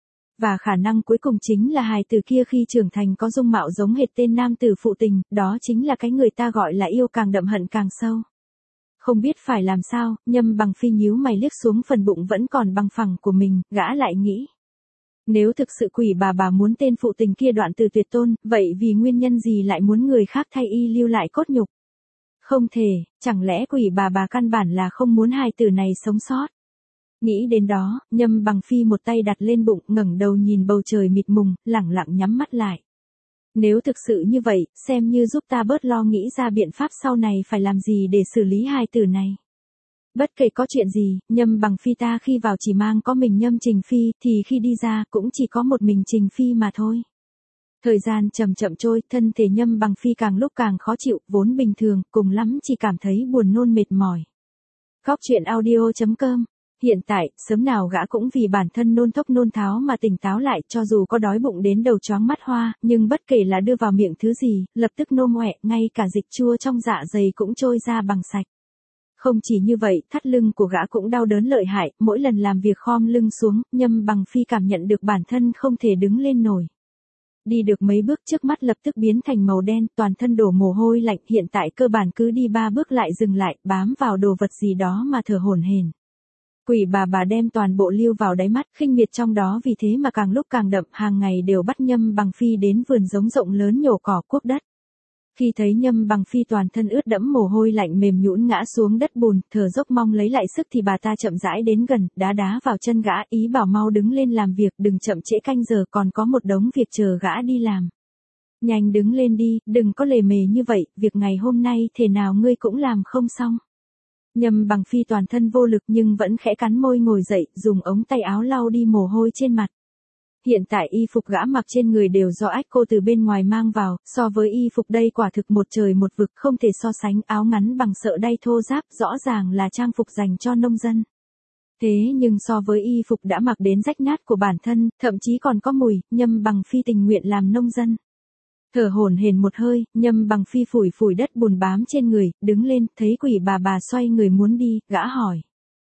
Và khả năng cuối cùng chính là hài tử kia khi trưởng thành có dung mạo giống hệt tên nam tử phụ tình, đó chính là cái người ta gọi là yêu càng đậm hận càng sâu. Không biết phải làm sao, Nhâm Bằng Phi nhíu mày liếc xuống phần bụng vẫn còn bằng phẳng của mình, gã lại nghĩ. Nếu thực sự quỷ bà bà muốn tên phụ tình kia đoạn từ tuyệt tôn, vậy vì nguyên nhân gì lại muốn người khác thay y lưu lại cốt nhục? Không thể, chẳng lẽ quỷ bà bà căn bản là không muốn hài tử này sống sót? Nghĩ đến đó, Nhâm Bằng Phi một tay đặt lên bụng, ngẩng đầu nhìn bầu trời mịt mùng, lẳng lặng nhắm mắt lại. Nếu thực sự như vậy, xem như giúp ta bớt lo nghĩ ra biện pháp sau này phải làm gì để xử lý hài tử này. Bất kể có chuyện gì, Nhâm Bằng Phi ta khi vào chỉ mang có mình Nhâm Trình Phi, thì khi đi ra cũng chỉ có một mình Trình Phi mà thôi. Thời gian chậm chậm trôi, thân thể Nhâm Bằng Phi càng lúc càng khó chịu, vốn bình thường, cùng lắm chỉ cảm thấy buồn nôn mệt mỏi. Góc truyện audio chấm com. Hiện tại, sớm nào gã cũng vì bản thân nôn thốc nôn tháo mà tỉnh táo lại, cho dù có đói bụng đến đầu choáng mắt hoa, nhưng bất kể là đưa vào miệng thứ gì, lập tức nôn ọe, ngay cả dịch chua trong dạ dày cũng trôi ra bằng sạch. Không chỉ như vậy, thắt lưng của gã cũng đau đớn lợi hại, mỗi lần làm việc khom lưng xuống, Nhâm Bằng Phi cảm nhận được bản thân không thể đứng lên nổi. Đi được mấy bước trước mắt lập tức biến thành màu đen, toàn thân đổ mồ hôi lạnh, hiện tại cơ bản cứ đi ba bước lại dừng lại, bám vào đồ vật gì đó mà thở hổn hển. Quỷ bà bà đem toàn bộ lưu vào đáy mắt, khinh miệt trong đó vì thế mà càng lúc càng đậm, hàng ngày đều bắt Nhâm Bằng Phi đến vườn giống rộng lớn nhổ cỏ cuốc đất. Khi thấy Nhâm Bằng Phi toàn thân ướt đẫm mồ hôi lạnh mềm nhũn ngã xuống đất bùn, thở dốc mong lấy lại sức thì bà ta chậm rãi đến gần, đá đá vào chân gã, ý bảo mau đứng lên làm việc, đừng chậm trễ canh giờ còn có một đống việc chờ gã đi làm. Nhanh đứng lên đi, đừng có lề mề như vậy, việc ngày hôm nay thế nào ngươi cũng làm không xong. Nhâm Bằng Phi toàn thân vô lực nhưng vẫn khẽ cắn môi ngồi dậy, dùng ống tay áo lau đi mồ hôi trên mặt. Hiện tại y phục gã mặc trên người đều do ách cô từ bên ngoài mang vào, so với y phục đây quả thực một trời một vực, không thể so sánh. Áo ngắn bằng sợi đay thô ráp rõ ràng là trang phục dành cho nông dân. Thế nhưng so với y phục đã mặc đến rách nát của bản thân, thậm chí còn có mùi, Nhâm Bằng Phi tình nguyện làm nông dân. Thở hổn hển một hơi, Nhâm Bằng Phi phủi phủi đất bùn bám trên người, đứng lên, thấy quỷ bà bà xoay người muốn đi, gã hỏi.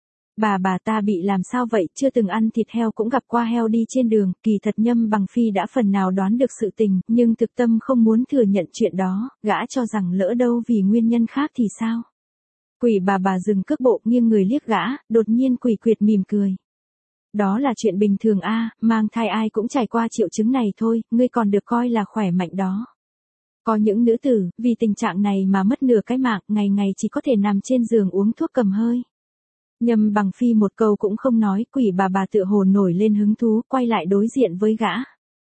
Bà bà ta bị làm sao vậy, chưa từng ăn thịt heo cũng gặp qua heo đi trên đường, kỳ thật Nhâm Bằng Phi đã phần nào đoán được sự tình, nhưng thực tâm không muốn thừa nhận chuyện đó, gã cho rằng lỡ đâu vì nguyên nhân khác thì sao. Quỷ bà bà dừng cước bộ nghiêng người liếc gã, đột nhiên quỷ quyệt mỉm cười. Đó là chuyện bình thường a, mang thai ai cũng trải qua triệu chứng này thôi, ngươi còn được coi là khỏe mạnh đó. Có những nữ tử, vì tình trạng này mà mất nửa cái mạng, ngày ngày chỉ có thể nằm trên giường uống thuốc cầm hơi. Nhâm Bằng Phi một câu cũng không nói, quỷ bà bà tựa hồ nổi lên hứng thú, quay lại đối diện với gã.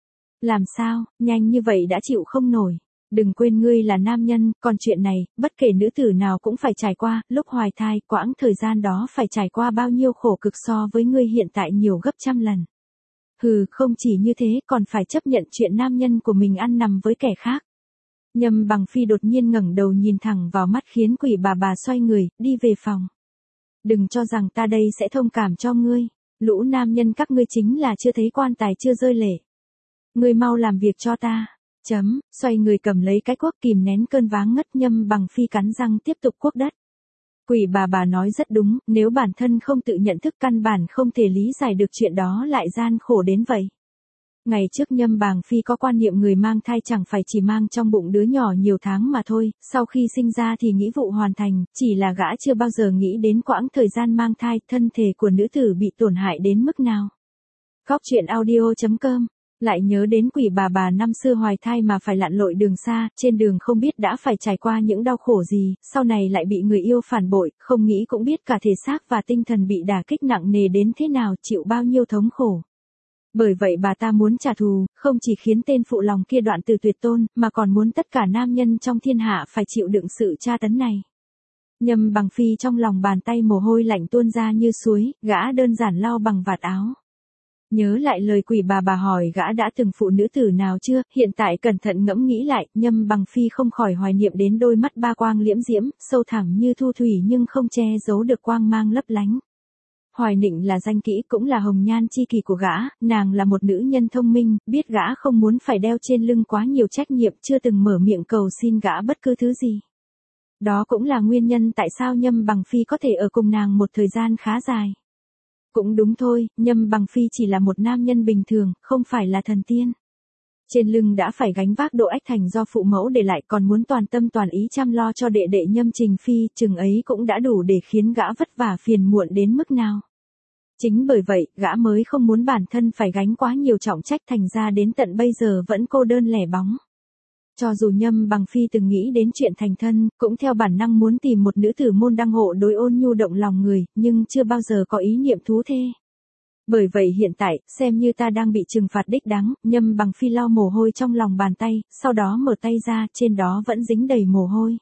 Làm sao, nhanh như vậy đã chịu không nổi. Đừng quên ngươi là nam nhân, còn chuyện này, bất kể nữ tử nào cũng phải trải qua, lúc hoài thai, quãng thời gian đó phải trải qua bao nhiêu khổ cực so với ngươi hiện tại nhiều gấp trăm lần. Hừ, không chỉ như thế còn phải chấp nhận chuyện nam nhân của mình ăn nằm với kẻ khác. Nhâm Bằng Phi đột nhiên ngẩng đầu nhìn thẳng vào mắt khiến quỷ bà bà xoay người, đi về phòng. Đừng cho rằng ta đây sẽ thông cảm cho ngươi. Lũ nam nhân các ngươi chính là chưa thấy quan tài chưa rơi lệ. Ngươi mau làm việc cho ta. Chấm, xoay người cầm lấy cái cuốc kìm nén cơn váng ngất. Nhâm Bằng Phi cắn răng tiếp tục cuốc đất. Quỷ bà bà nói rất đúng, nếu bản thân không tự nhận thức căn bản không thể lý giải được chuyện đó lại gian khổ đến vậy. Ngày trước Nhâm Bằng Phi có quan niệm người mang thai chẳng phải chỉ mang trong bụng đứa nhỏ nhiều tháng mà thôi, sau khi sinh ra thì nghĩa vụ hoàn thành, chỉ là gã chưa bao giờ nghĩ đến quãng thời gian mang thai, thân thể của nữ tử bị tổn hại đến mức nào. Góc truyện audio chấm com. Lại nhớ đến quỷ bà bà năm xưa hoài thai mà phải lặn lội đường xa, trên đường không biết đã phải trải qua những đau khổ gì, sau này lại bị người yêu phản bội, không nghĩ cũng biết cả thể xác và tinh thần bị đả kích nặng nề đến thế nào, chịu bao nhiêu thống khổ. Bởi vậy bà ta muốn trả thù, không chỉ khiến tên phụ lòng kia đoạn từ tuyệt tôn, mà còn muốn tất cả nam nhân trong thiên hạ phải chịu đựng sự tra tấn này. Nhâm Bằng Phi trong lòng bàn tay mồ hôi lạnh tuôn ra như suối, gã đơn giản lau bằng vạt áo. Nhớ lại lời quỷ bà bà hỏi gã đã từng phụ nữ tử nào chưa, hiện tại cẩn thận ngẫm nghĩ lại, Nhâm Bằng Phi không khỏi hoài niệm đến đôi mắt ba quang liễm diễm, sâu thẳm như thu thủy nhưng không che giấu được quang mang lấp lánh. Hoài Nịnh là danh kỹ cũng là hồng nhan chi kỷ của gã, nàng là một nữ nhân thông minh, biết gã không muốn phải đeo trên lưng quá nhiều trách nhiệm, chưa từng mở miệng cầu xin gã bất cứ thứ gì. Đó cũng là nguyên nhân tại sao Nhâm Bằng Phi có thể ở cùng nàng một thời gian khá dài. Cũng đúng thôi, Nhâm Bằng Phi chỉ là một nam nhân bình thường, không phải là thần tiên. Trên lưng đã phải gánh vác độ ách thành do phụ mẫu để lại, còn muốn toàn tâm toàn ý chăm lo cho đệ đệ Nhâm Trình Phi, chừng ấy cũng đã đủ để khiến gã vất vả phiền muộn đến mức nào. Chính bởi vậy, gã mới không muốn bản thân phải gánh quá nhiều trọng trách, thành ra đến tận bây giờ vẫn cô đơn lẻ bóng. Cho dù Nhâm Bằng Phi từng nghĩ đến chuyện thành thân, cũng theo bản năng muốn tìm một nữ tử môn đăng hộ đối ôn nhu động lòng người, nhưng chưa bao giờ có ý niệm thú thê. Bởi vậy hiện tại, xem như ta đang bị trừng phạt đích đáng. Nhâm Bằng Phi lau mồ hôi trong lòng bàn tay, sau đó mở tay ra, trên đó vẫn dính đầy mồ hôi.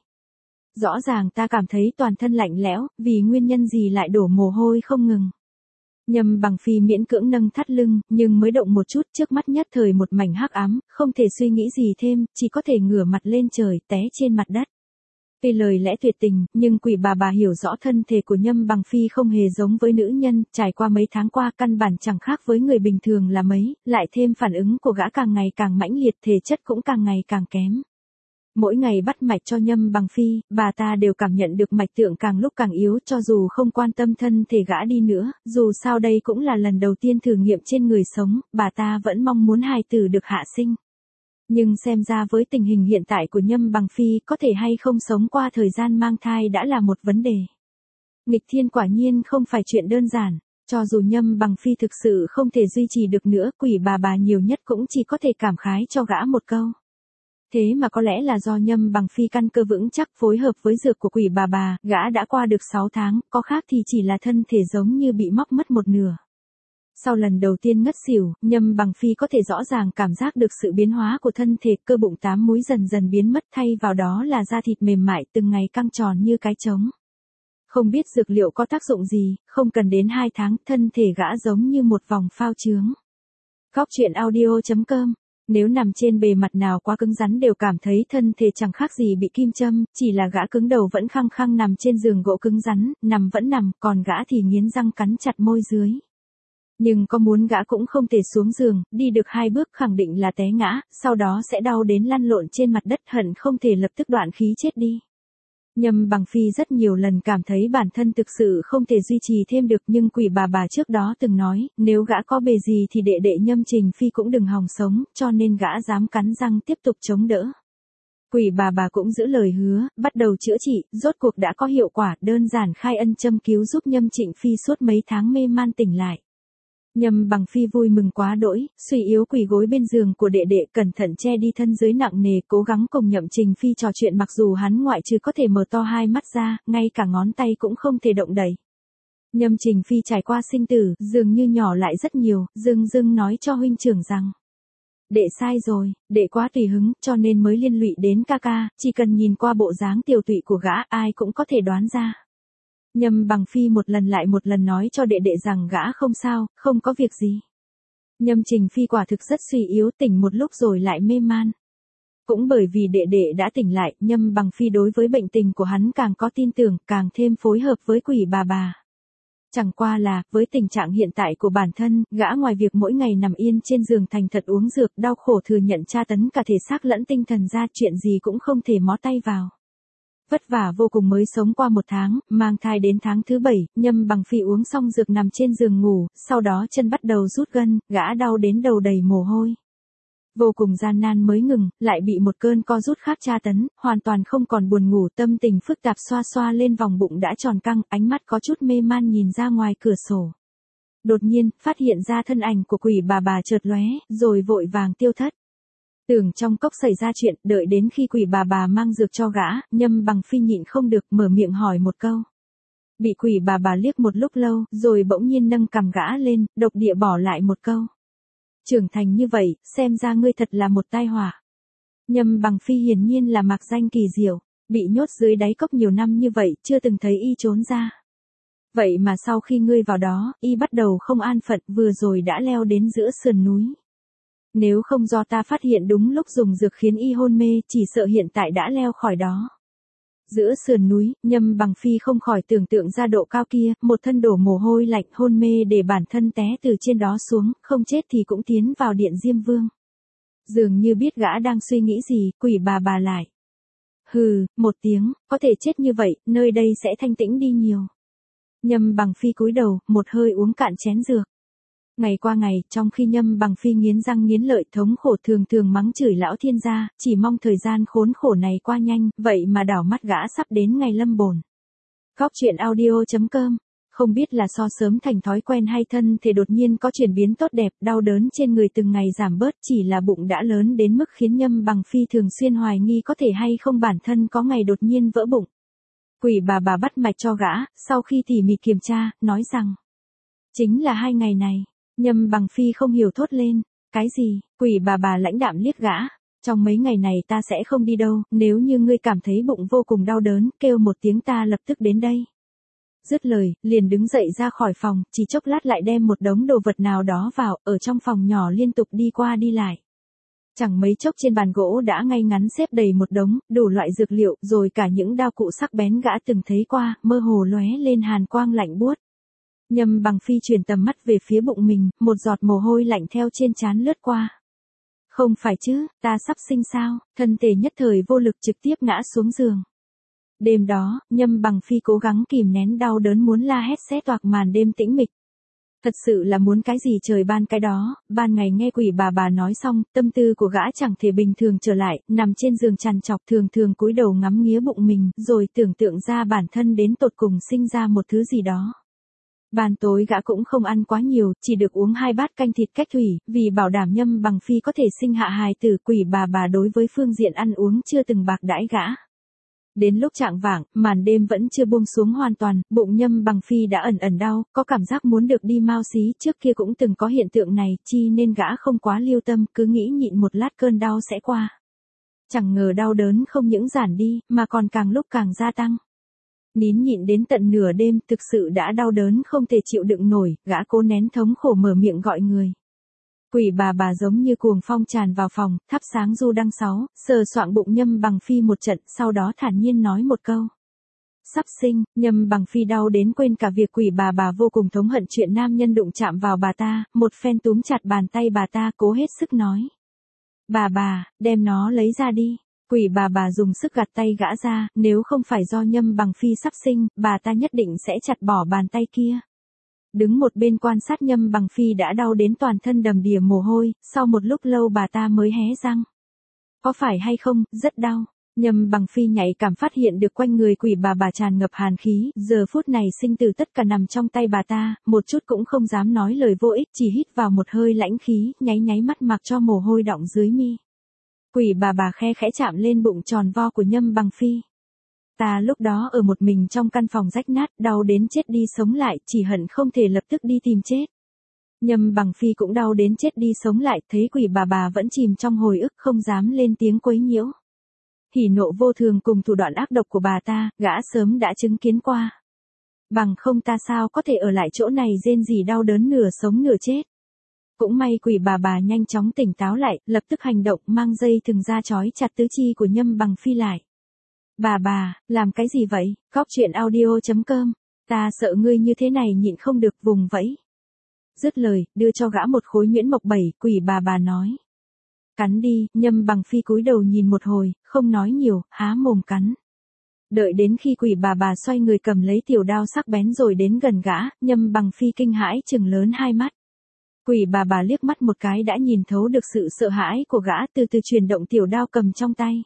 Rõ ràng ta cảm thấy toàn thân lạnh lẽo, vì nguyên nhân gì lại đổ mồ hôi không ngừng. Nhâm Bằng Phi miễn cưỡng nâng thắt lưng, nhưng mới động một chút, trước mắt nhất thời một mảnh hắc ám, không thể suy nghĩ gì thêm, chỉ có thể ngửa mặt lên trời, té trên mặt đất. Tuy lời lẽ tuyệt tình, nhưng quỷ bà bà hiểu rõ thân thể của Nhâm Bằng Phi không hề giống với nữ nhân, trải qua mấy tháng qua căn bản chẳng khác với người bình thường là mấy, lại thêm phản ứng của gã càng ngày càng mãnh liệt, thể chất cũng càng ngày càng kém. Mỗi ngày bắt mạch cho Nhâm Bằng Phi, bà ta đều cảm nhận được mạch tượng càng lúc càng yếu, cho dù không quan tâm thân thể gã đi nữa, dù sao đây cũng là lần đầu tiên thử nghiệm trên người sống, bà ta vẫn mong muốn hài tử được hạ sinh. Nhưng xem ra với tình hình hiện tại của Nhâm Bằng Phi, có thể hay không sống qua thời gian mang thai đã là một vấn đề. Nghịch thiên quả nhiên không phải chuyện đơn giản, cho dù Nhâm Bằng Phi thực sự không thể duy trì được nữa, quỷ bà bà nhiều nhất cũng chỉ có thể cảm khái cho gã một câu. Thế mà có lẽ là do Nhâm Bằng Phi căn cơ vững chắc phối hợp với dược của quỷ bà bà, gã đã qua được sáu tháng, có khác thì chỉ là thân thể giống như bị móc mất một nửa. Sau lần đầu tiên ngất xỉu, Nhâm Bằng Phi có thể rõ ràng cảm giác được sự biến hóa của thân thể, cơ bụng tám múi dần dần biến mất, thay vào đó là da thịt mềm mại từng ngày căng tròn như cái trống. Không biết dược liệu có tác dụng gì, không cần đến hai tháng, thân thể gã giống như một vòng phao trướng. Góc truyện audio chấm com. Nếu nằm trên bề mặt nào quá cứng rắn đều cảm thấy thân thể chẳng khác gì bị kim châm, chỉ là gã cứng đầu vẫn khăng khăng nằm trên giường gỗ cứng rắn, nằm vẫn nằm, còn gã thì nghiến răng cắn chặt môi dưới. Nhưng có muốn gã cũng không thể xuống giường, đi được hai bước khẳng định là té ngã, sau đó sẽ đau đến lăn lộn trên mặt đất, hận không thể lập tức đoạn khí chết đi. Nhâm Bằng Phi rất nhiều lần cảm thấy bản thân thực sự không thể duy trì thêm được, nhưng quỷ bà bà trước đó từng nói, nếu gã có bề gì thì đệ đệ Nhâm Trình Phi cũng đừng hòng sống, cho nên gã dám cắn răng tiếp tục chống đỡ. Quỷ bà bà cũng giữ lời hứa, bắt đầu chữa trị, rốt cuộc đã có hiệu quả, đơn giản khai ân châm cứu giúp Nhâm Trịnh Phi suốt mấy tháng mê man tỉnh lại. Nhâm Bằng Phi vui mừng quá đỗi, suy yếu quỳ gối bên giường của đệ đệ, cẩn thận che đi thân dưới nặng nề, cố gắng cùng Nhậm Trình Phi trò chuyện, mặc dù hắn ngoại trừ có thể mở to hai mắt ra, ngay cả ngón tay cũng không thể động đậy. Nhâm Trình Phi trải qua sinh tử, dường như nhỏ lại rất nhiều, dưng dưng nói cho huynh trưởng rằng: đệ sai rồi, đệ quá tùy hứng, cho nên mới liên lụy đến ca ca, chỉ cần nhìn qua bộ dáng tiều tụy của gã, ai cũng có thể đoán ra. Nhâm Bằng Phi một lần lại một lần nói cho đệ đệ rằng gã không sao, không có việc gì. Nhâm Trình Phi quả thực rất suy yếu, tỉnh một lúc rồi lại mê man. Cũng bởi vì đệ đệ đã tỉnh lại, Nhâm Bằng Phi đối với bệnh tình của hắn càng có tin tưởng, càng thêm phối hợp với quỷ bà bà. Chẳng qua là, với tình trạng hiện tại của bản thân, gã ngoài việc mỗi ngày nằm yên trên giường thành thật uống dược, đau khổ thừa nhận tra tấn cả thể xác lẫn tinh thần ra, chuyện gì cũng không thể mó tay vào. Vất vả vô cùng mới sống qua một tháng, mang thai đến tháng thứ bảy, Nhâm Bằng Phi uống xong dược nằm trên giường ngủ, sau đó chân bắt đầu rút gân, gã đau đến đầu đầy mồ hôi. Vô cùng gian nan mới ngừng, lại bị một cơn co rút khác tra tấn, hoàn toàn không còn buồn ngủ, tâm tình phức tạp, xoa xoa lên vòng bụng đã tròn căng, ánh mắt có chút mê man nhìn ra ngoài cửa sổ. Đột nhiên, phát hiện ra thân ảnh của quỷ bà bà chợt lóe, rồi vội vàng tiêu thất. Tưởng trong cốc xảy ra chuyện, đợi đến khi quỷ bà bà mang dược cho gã, Nhâm Bằng Phi nhịn không được, mở miệng hỏi một câu. Bị quỷ bà bà liếc một lúc lâu, rồi bỗng nhiên nâng cằm gã lên, độc địa bỏ lại một câu. Trưởng thành như vậy, xem ra ngươi thật là một tai họa. Nhâm Bằng Phi hiển nhiên là mạc danh kỳ diệu, bị nhốt dưới đáy cốc nhiều năm như vậy, chưa từng thấy y trốn ra. Vậy mà sau khi ngươi vào đó, y bắt đầu không an phận, vừa rồi đã leo đến giữa sườn núi. Nếu không do ta phát hiện đúng lúc dùng dược khiến y hôn mê, chỉ sợ hiện tại đã leo khỏi đó. Giữa sườn núi, Nhâm Bằng Phi không khỏi tưởng tượng ra độ cao kia, một thân đổ mồ hôi lạnh, hôn mê để bản thân té từ trên đó xuống, không chết thì cũng tiến vào điện Diêm Vương. Dường như biết gã đang suy nghĩ gì, quỷ bà bà lại. Hừ, một tiếng, có thể chết như vậy, nơi đây sẽ thanh tĩnh đi nhiều. Nhâm Bằng Phi cúi đầu, một hơi uống cạn chén dược. Ngày qua ngày, trong khi Nhâm Bằng Phi nghiến răng nghiến lợi thống khổ thường thường mắng chửi lão thiên gia, chỉ mong thời gian khốn khổ này qua nhanh, vậy mà đảo mắt gã sắp đến ngày lâm bồn. Góc truyện audio chấm com. Không biết là so sớm thành thói quen hay thân thể đột nhiên có chuyển biến tốt đẹp, đau đớn trên người từng ngày giảm bớt, chỉ là bụng đã lớn đến mức khiến Nhâm Bằng Phi thường xuyên hoài nghi có thể hay không bản thân có ngày đột nhiên vỡ bụng. Quỷ bà bà bắt mạch cho gã, sau khi tỉ mỉ kiểm tra, nói rằng chính là hai ngày này. Nhâm Bằng Phi không hiểu thốt lên, cái gì? Quỷ bà bà lãnh đạm liếc gã, trong mấy ngày này ta sẽ không đi đâu, nếu như ngươi cảm thấy bụng vô cùng đau đớn, kêu một tiếng ta lập tức đến đây. Dứt lời, liền đứng dậy ra khỏi phòng, chỉ chốc lát lại đem một đống đồ vật nào đó vào, ở trong phòng nhỏ liên tục đi qua đi lại. Chẳng mấy chốc trên bàn gỗ đã ngay ngắn xếp đầy một đống, đủ loại dược liệu, rồi cả những đao cụ sắc bén gã từng thấy qua, mơ hồ lóe lên hàn quang lạnh buốt. Nhâm Bằng Phi chuyển tầm mắt về phía bụng mình, một giọt mồ hôi lạnh theo trên trán lướt qua. Không phải chứ, ta sắp sinh sao? Thân thể nhất thời vô lực trực tiếp ngã xuống giường. Đêm đó, Nhâm Bằng Phi cố gắng kìm nén đau đớn muốn la hét xé toạc màn đêm tĩnh mịch. Thật sự là muốn cái gì trời ban cái đó, ban ngày nghe quỷ bà bà nói xong, tâm tư của gã chẳng thể bình thường trở lại, nằm trên giường trằn trọc thường thường cúi đầu ngắm nghía bụng mình, rồi tưởng tượng ra bản thân đến tột cùng sinh ra một thứ gì đó. Ban tối gã cũng không ăn quá nhiều, chỉ được uống hai bát canh thịt cách thủy, vì bảo đảm Nhâm Bằng Phi có thể sinh hạ hài tử. Quỷ bà bà đối với phương diện ăn uống chưa từng bạc đãi gã. Đến lúc chạng vạng, màn đêm vẫn chưa buông xuống hoàn toàn, bụng Nhâm Bằng Phi đã ẩn ẩn đau, có cảm giác muốn được đi mao xí, trước kia cũng từng có hiện tượng này, chi nên gã không quá lưu tâm, cứ nghĩ nhịn một lát cơn đau sẽ qua. Chẳng ngờ đau đớn không những giảm đi, mà còn càng lúc càng gia tăng. Nín nhịn đến tận nửa đêm, thực sự đã đau đớn không thể chịu đựng nổi, gã cố nén thống khổ mở miệng gọi người. Quỷ bà bà giống như cuồng phong tràn vào phòng, thắp sáng du đăng sáu, sờ soạng bụng Nhâm Bằng Phi một trận, sau đó thản nhiên nói một câu. Sắp sinh, Nhâm Bằng Phi đau đến quên cả việc quỷ bà bà vô cùng thống hận chuyện nam nhân đụng chạm vào bà ta, một phen túm chặt bàn tay bà ta cố hết sức nói. Bà bà, đem nó lấy ra đi. Quỷ bà bà dùng sức gạt tay gã ra, nếu không phải do Nhâm Bằng Phi sắp sinh, bà ta nhất định sẽ chặt bỏ bàn tay kia. Đứng một bên quan sát Nhâm Bằng Phi đã đau đến toàn thân đầm đìa mồ hôi, sau một lúc lâu bà ta mới hé răng. Có phải hay không, rất đau. Nhâm Bằng Phi nhạy cảm phát hiện được quanh người quỷ bà bà tràn ngập hàn khí, giờ phút này sinh tử tất cả nằm trong tay bà ta, một chút cũng không dám nói lời vô ích, chỉ hít vào một hơi lãnh khí, nháy nháy mắt mặc cho mồ hôi đọng dưới mi. Quỷ bà bà khe khẽ chạm lên bụng tròn vo của Nhâm Bằng Phi. Ta lúc đó ở một mình trong căn phòng rách nát, đau đến chết đi sống lại, chỉ hận không thể lập tức đi tìm chết. Nhâm Bằng Phi cũng đau đến chết đi sống lại, thấy quỷ bà bà vẫn chìm trong hồi ức không dám lên tiếng quấy nhiễu. Hỉ nộ vô thường cùng thủ đoạn ác độc của bà ta, gã sớm đã chứng kiến qua. Bằng không ta sao có thể ở lại chỗ này rên rỉ đau đớn nửa sống nửa chết. Cũng may Quỷ bà bà nhanh chóng tỉnh táo lại, lập tức hành động mang dây thừng ra trói chặt tứ chi của Nhâm Bằng Phi lại. Bà bà, làm cái gì vậy? Góc chuyện audio chấm com. Ta sợ ngươi như thế này nhịn không được vùng vẫy. Dứt lời, đưa cho gã một khối nhuyễn mộc bảy, Quỷ bà bà nói. Cắn đi, Nhâm Bằng Phi cúi đầu nhìn một hồi, không nói nhiều, há mồm cắn. Đợi đến khi Quỷ bà bà xoay người cầm lấy tiểu đao sắc bén rồi đến gần gã, Nhâm Bằng Phi kinh hãi trừng lớn hai mắt. Quỷ bà bà liếc mắt một cái đã nhìn thấu được sự sợ hãi của gã, từ từ chuyển động tiểu đao cầm trong tay.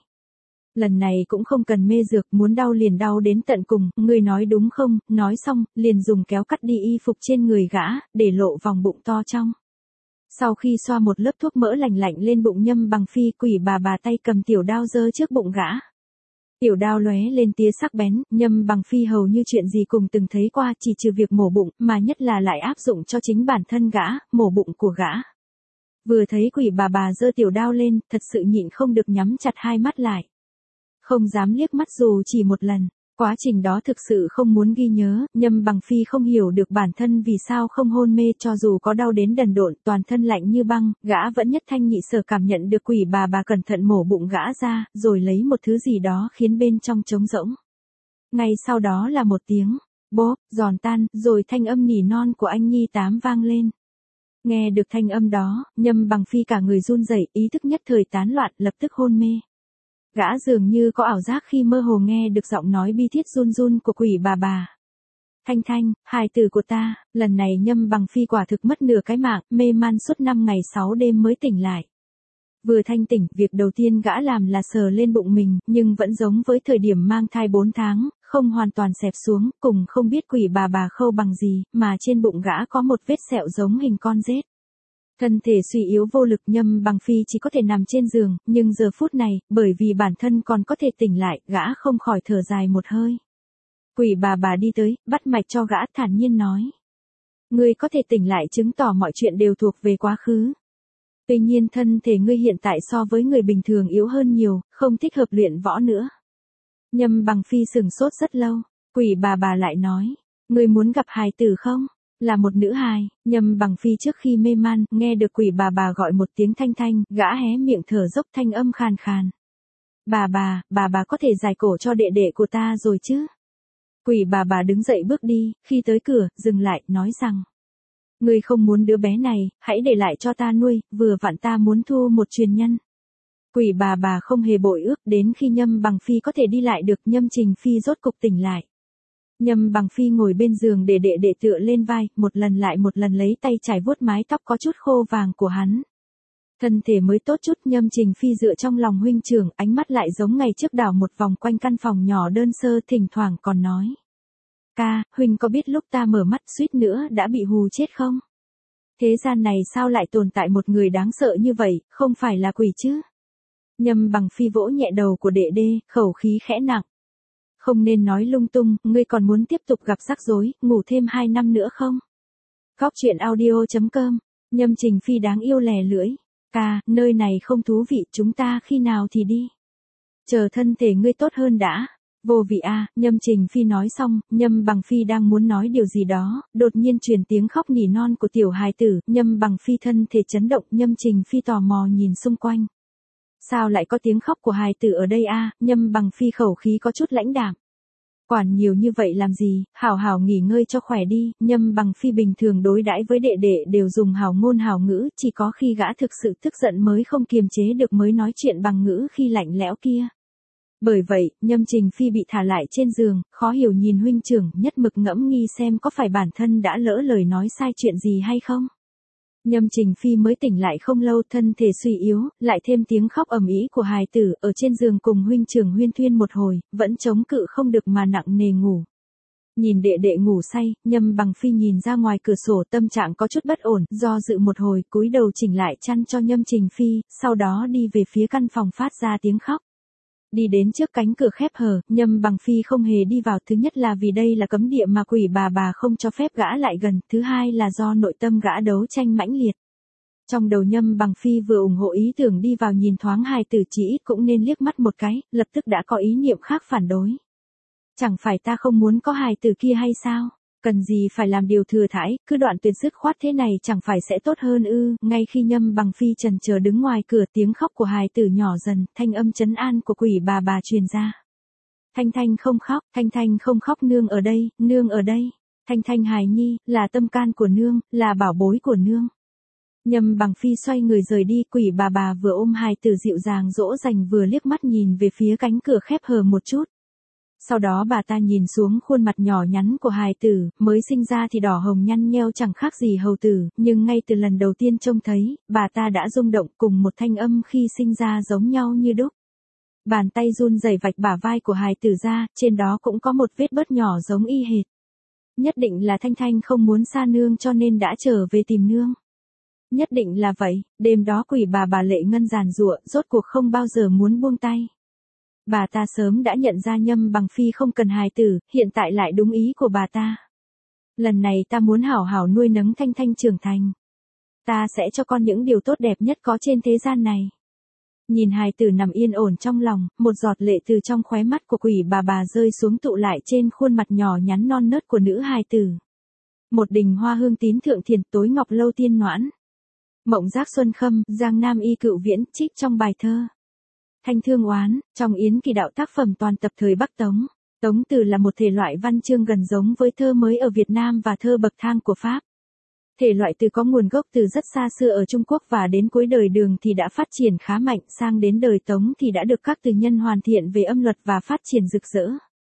Lần này cũng không cần mê dược, muốn đau liền đau đến tận cùng, ngươi nói đúng không? Nói xong, liền dùng kéo cắt đi y phục trên người gã, để lộ vòng bụng to trong. Sau khi xoa một lớp thuốc mỡ lành lạnh lên bụng Nhâm Bằng Phi, Quỷ bà bà tay cầm tiểu đao giơ trước bụng gã. Tiểu đao lóe lên tia sắc bén, Nhâm Bằng Phi hầu như chuyện gì cùng từng thấy qua, chỉ trừ việc mổ bụng, mà nhất là lại áp dụng cho chính bản thân gã, mổ bụng của gã. Vừa thấy Quỷ bà bà giơ tiểu đao lên, thật sự nhịn không được nhắm chặt hai mắt lại. Không dám liếc mắt dù chỉ một lần. Quá trình đó thực sự không muốn ghi nhớ, Nhâm Bằng Phi không hiểu được bản thân vì sao không hôn mê, cho dù có đau đến đần độn, toàn thân lạnh như băng, gã vẫn nhất thanh nhị sở cảm nhận được Quỷ bà bà cẩn thận mổ bụng gã ra, rồi lấy một thứ gì đó khiến bên trong trống rỗng. Ngay sau đó là một tiếng, bốp, giòn tan, rồi thanh âm nỉ non của anh Nhi Tám vang lên. Nghe được thanh âm đó, Nhâm Bằng Phi cả người run rẩy, ý thức nhất thời tán loạn, lập tức hôn mê. Gã dường như có ảo giác khi mơ hồ nghe được giọng nói bi thiết run run của Quỷ bà bà. Thanh Thanh, hài tử của ta, lần này Nhâm Bằng Phi quả thực mất nửa cái mạng, mê man suốt năm ngày sáu đêm mới tỉnh lại. Vừa thanh tỉnh, việc đầu tiên gã làm là sờ lên bụng mình, nhưng vẫn giống với thời điểm mang thai bốn tháng, không hoàn toàn xẹp xuống, cùng không biết Quỷ bà bà khâu bằng gì, mà trên bụng gã có một vết sẹo giống hình con rết. Thân thể suy yếu vô lực, Nhâm Bằng Phi chỉ có thể nằm trên giường, nhưng giờ phút này, bởi vì bản thân còn có thể tỉnh lại, gã không khỏi thở dài một hơi. Quỷ bà bà đi tới, bắt mạch cho gã, thản nhiên nói. Ngươi có thể tỉnh lại chứng tỏ mọi chuyện đều thuộc về quá khứ. Tuy nhiên thân thể ngươi hiện tại so với người bình thường yếu hơn nhiều, không thích hợp luyện võ nữa. Nhâm Bằng Phi sừng sốt rất lâu, Quỷ bà bà lại nói. Ngươi muốn gặp hài tử không? Là một nữ hài. Nhâm Bằng Phi trước khi mê man, nghe được Quỷ bà bà gọi một tiếng Thanh Thanh, gã hé miệng thở dốc, thanh âm khàn khàn. Bà bà, bà bà có thể giải cổ cho đệ đệ của ta rồi chứ? Quỷ bà bà đứng dậy bước đi, khi tới cửa, dừng lại, nói rằng. Ngươi không muốn đứa bé này, hãy để lại cho ta nuôi, vừa vặn ta muốn thu một truyền nhân. Quỷ bà bà không hề bội ước, đến khi Nhâm Bằng Phi có thể đi lại được, Nhâm Trình Phi rốt cục tỉnh lại. Nhâm Bằng Phi ngồi bên giường để đệ đệ tựa lên vai, một lần lại một lần lấy tay chải vuốt mái tóc có chút khô vàng của hắn. Thân thể mới tốt chút, Nhâm Trình Phi dựa trong lòng huynh trưởng, ánh mắt lại giống ngày trước đảo một vòng quanh căn phòng nhỏ đơn sơ, thỉnh thoảng còn nói. Ca, huynh có biết lúc ta mở mắt suýt nữa đã bị hù chết không? Thế gian này sao lại tồn tại một người đáng sợ như vậy, không phải là quỷ chứ? Nhâm Bằng Phi vỗ nhẹ đầu của đệ đê, khẩu khí khẽ nặng. Không nên nói lung tung, ngươi còn muốn tiếp tục gặp rắc rối, ngủ thêm hai năm nữa không? Góc chuyện audio chấm com. Nhâm Trình Phi đáng yêu lè lưỡi. Ca, nơi này không thú vị, chúng ta khi nào thì đi. Chờ thân thể ngươi tốt hơn đã. Vô vị a, à, Nhâm Trình Phi nói xong, Nhâm Bằng Phi đang muốn nói điều gì đó, đột nhiên truyền tiếng khóc nỉ non của tiểu hài tử, Nhâm Bằng Phi thân thể chấn động, Nhâm Trình Phi tò mò nhìn xung quanh. Sao lại có tiếng khóc của hài tử ở đây a? À? Nhâm Bằng Phi khẩu khí có chút lãnh đạm. Quản nhiều như vậy làm gì, hảo hảo nghỉ ngơi cho khỏe đi. Nhâm Bằng Phi bình thường đối đãi với đệ đệ đều dùng hảo ngôn hảo ngữ, chỉ có khi gã thực sự tức giận mới không kiềm chế được mới nói chuyện bằng ngữ khi lạnh lẽo kia. Bởi vậy, Nhâm Trình Phi bị thả lại trên giường, khó hiểu nhìn huynh trưởng, nhất mực ngẫm nghi xem có phải bản thân đã lỡ lời nói sai chuyện gì hay không. Nhâm Trình Phi mới tỉnh lại không lâu, thân thể suy yếu, lại thêm tiếng khóc ầm ĩ của hài tử, ở trên giường cùng huynh trưởng huyên thuyên một hồi, vẫn chống cự không được mà nặng nề ngủ. Nhìn đệ đệ ngủ say, Nhâm Bằng Phi nhìn ra ngoài cửa sổ, tâm trạng có chút bất ổn, do dự một hồi, cúi đầu chỉnh lại chăn cho Nhâm Trình Phi, sau đó đi về phía căn phòng phát ra tiếng khóc. Đi đến trước cánh cửa khép hờ, Nhâm Bằng Phi không hề đi vào, thứ nhất là vì đây là cấm địa mà Quỷ bà bà không cho phép gã lại gần, thứ hai là do nội tâm gã đấu tranh mãnh liệt. Trong đầu Nhâm Bằng Phi vừa ủng hộ ý tưởng đi vào nhìn thoáng hài tử, chỉ ít cũng nên liếc mắt một cái, lập tức đã có ý niệm khác phản đối. Chẳng phải ta không muốn có hài tử kia hay sao? Cần gì phải làm điều thừa thãi, cứ đoạn tuyệt dứt khoát thế này chẳng phải sẽ tốt hơn ư? Ngay khi Nhâm Bằng Phi chần chờ đứng ngoài cửa, tiếng khóc của hài tử nhỏ dần, thanh âm trấn an của quỷ bà bà truyền ra. Thanh Thanh không khóc, Thanh Thanh không khóc, nương ở đây, nương ở đây. Thanh Thanh hài nhi, là tâm can của nương, là bảo bối của nương. Nhâm Bằng Phi xoay người rời đi, quỷ bà bà vừa ôm hài tử dịu dàng dỗ dành vừa liếc mắt nhìn về phía cánh cửa khép hờ một chút. Sau đó bà ta nhìn xuống khuôn mặt nhỏ nhắn của hài tử, mới sinh ra thì đỏ hồng nhăn nheo chẳng khác gì hầu tử, nhưng ngay từ lần đầu tiên trông thấy, bà ta đã rung động, cùng một thanh âm khi sinh ra giống nhau như đúc. Bàn tay run rẩy vạch bả vai của hài tử ra, trên đó cũng có một vết bớt nhỏ giống y hệt. Nhất định là Thanh Thanh không muốn xa nương cho nên đã trở về tìm nương. Nhất định là vậy, đêm đó quỷ bà bà Lệ Ngân giàn giụa, rốt cuộc không bao giờ muốn buông tay. Bà ta sớm đã nhận ra Nhâm Bằng Phi không cần hài tử, hiện tại lại đúng ý của bà ta. Lần này ta muốn hảo hảo nuôi nấng Thanh Thanh trưởng thành. Ta sẽ cho con những điều tốt đẹp nhất có trên thế gian này. Nhìn hài tử nằm yên ổn trong lòng, một giọt lệ từ trong khóe mắt của quỷ bà bà rơi xuống tụ lại trên khuôn mặt nhỏ nhắn non nớt của nữ hài tử. Một đình hoa hương tín thượng thiền, tối ngọc lâu tiên noãn. Mộng giác xuân khâm, giang nam y cựu viễn, trích trong bài thơ. Thanh thương oán, trong yến kỳ đạo tác phẩm toàn tập thời Bắc Tống. Tống từ là một thể loại văn chương gần giống với thơ mới ở Việt Nam và thơ bậc thang của Pháp. Thể loại từ có nguồn gốc từ rất xa xưa ở Trung Quốc và đến cuối đời Đường thì đã phát triển khá mạnh, sang đến đời Tống thì đã được các từ nhân hoàn thiện về âm luật và phát triển rực rỡ.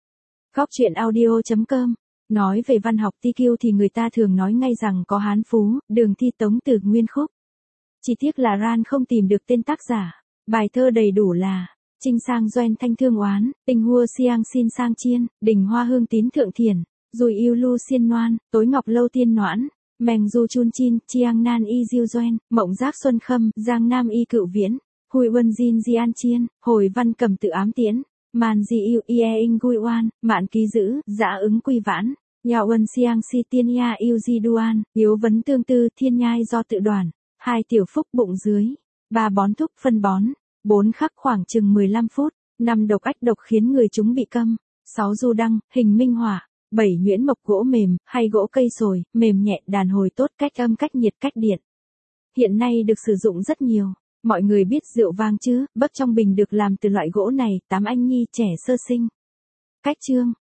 Góc truyện audio chấm com. Nói về văn học Ti Kiêu thì người ta thường nói ngay rằng có Hán Phú, Đường thi Tống từ nguyên khúc. Chỉ tiếc là Ran không tìm được tên tác giả. Bài thơ đầy đủ là Trinh sang doen thanh thương oán, tình hua siang xin sang chiên, đình hoa hương tín thượng thiền, rồi yêu lu xiên noan, tối ngọc lâu tiên noãn, mèng du chun chin, chiang nan y diêu doen, mộng giác xuân khâm, giang nam y cựu viễn, hui uân jin di an chiên, hồi văn cầm tự ám tiễn, man di yêu ie ing gui oan, mạn ký giữ, dã ứng quy vãn, yào uân siang si tiên ya yêu di duan, yếu vấn tương tư thiên nhai do tự đoàn, hai tiểu phúc bụng dưới. Ba bón thúc phân bón, bốn khắc khoảng chừng mười lăm phút, năm độc ách độc khiến người chúng bị câm, sáu du đăng, hình minh hỏa, bảy nhuyễn mộc gỗ mềm, hay gỗ cây sồi, mềm nhẹ, đàn hồi tốt, cách âm cách nhiệt cách điện. Hiện nay được sử dụng rất nhiều, mọi người biết rượu vang chứ, bấc trong bình được làm từ loại gỗ này, tám anh nhi trẻ sơ sinh. Cách chương,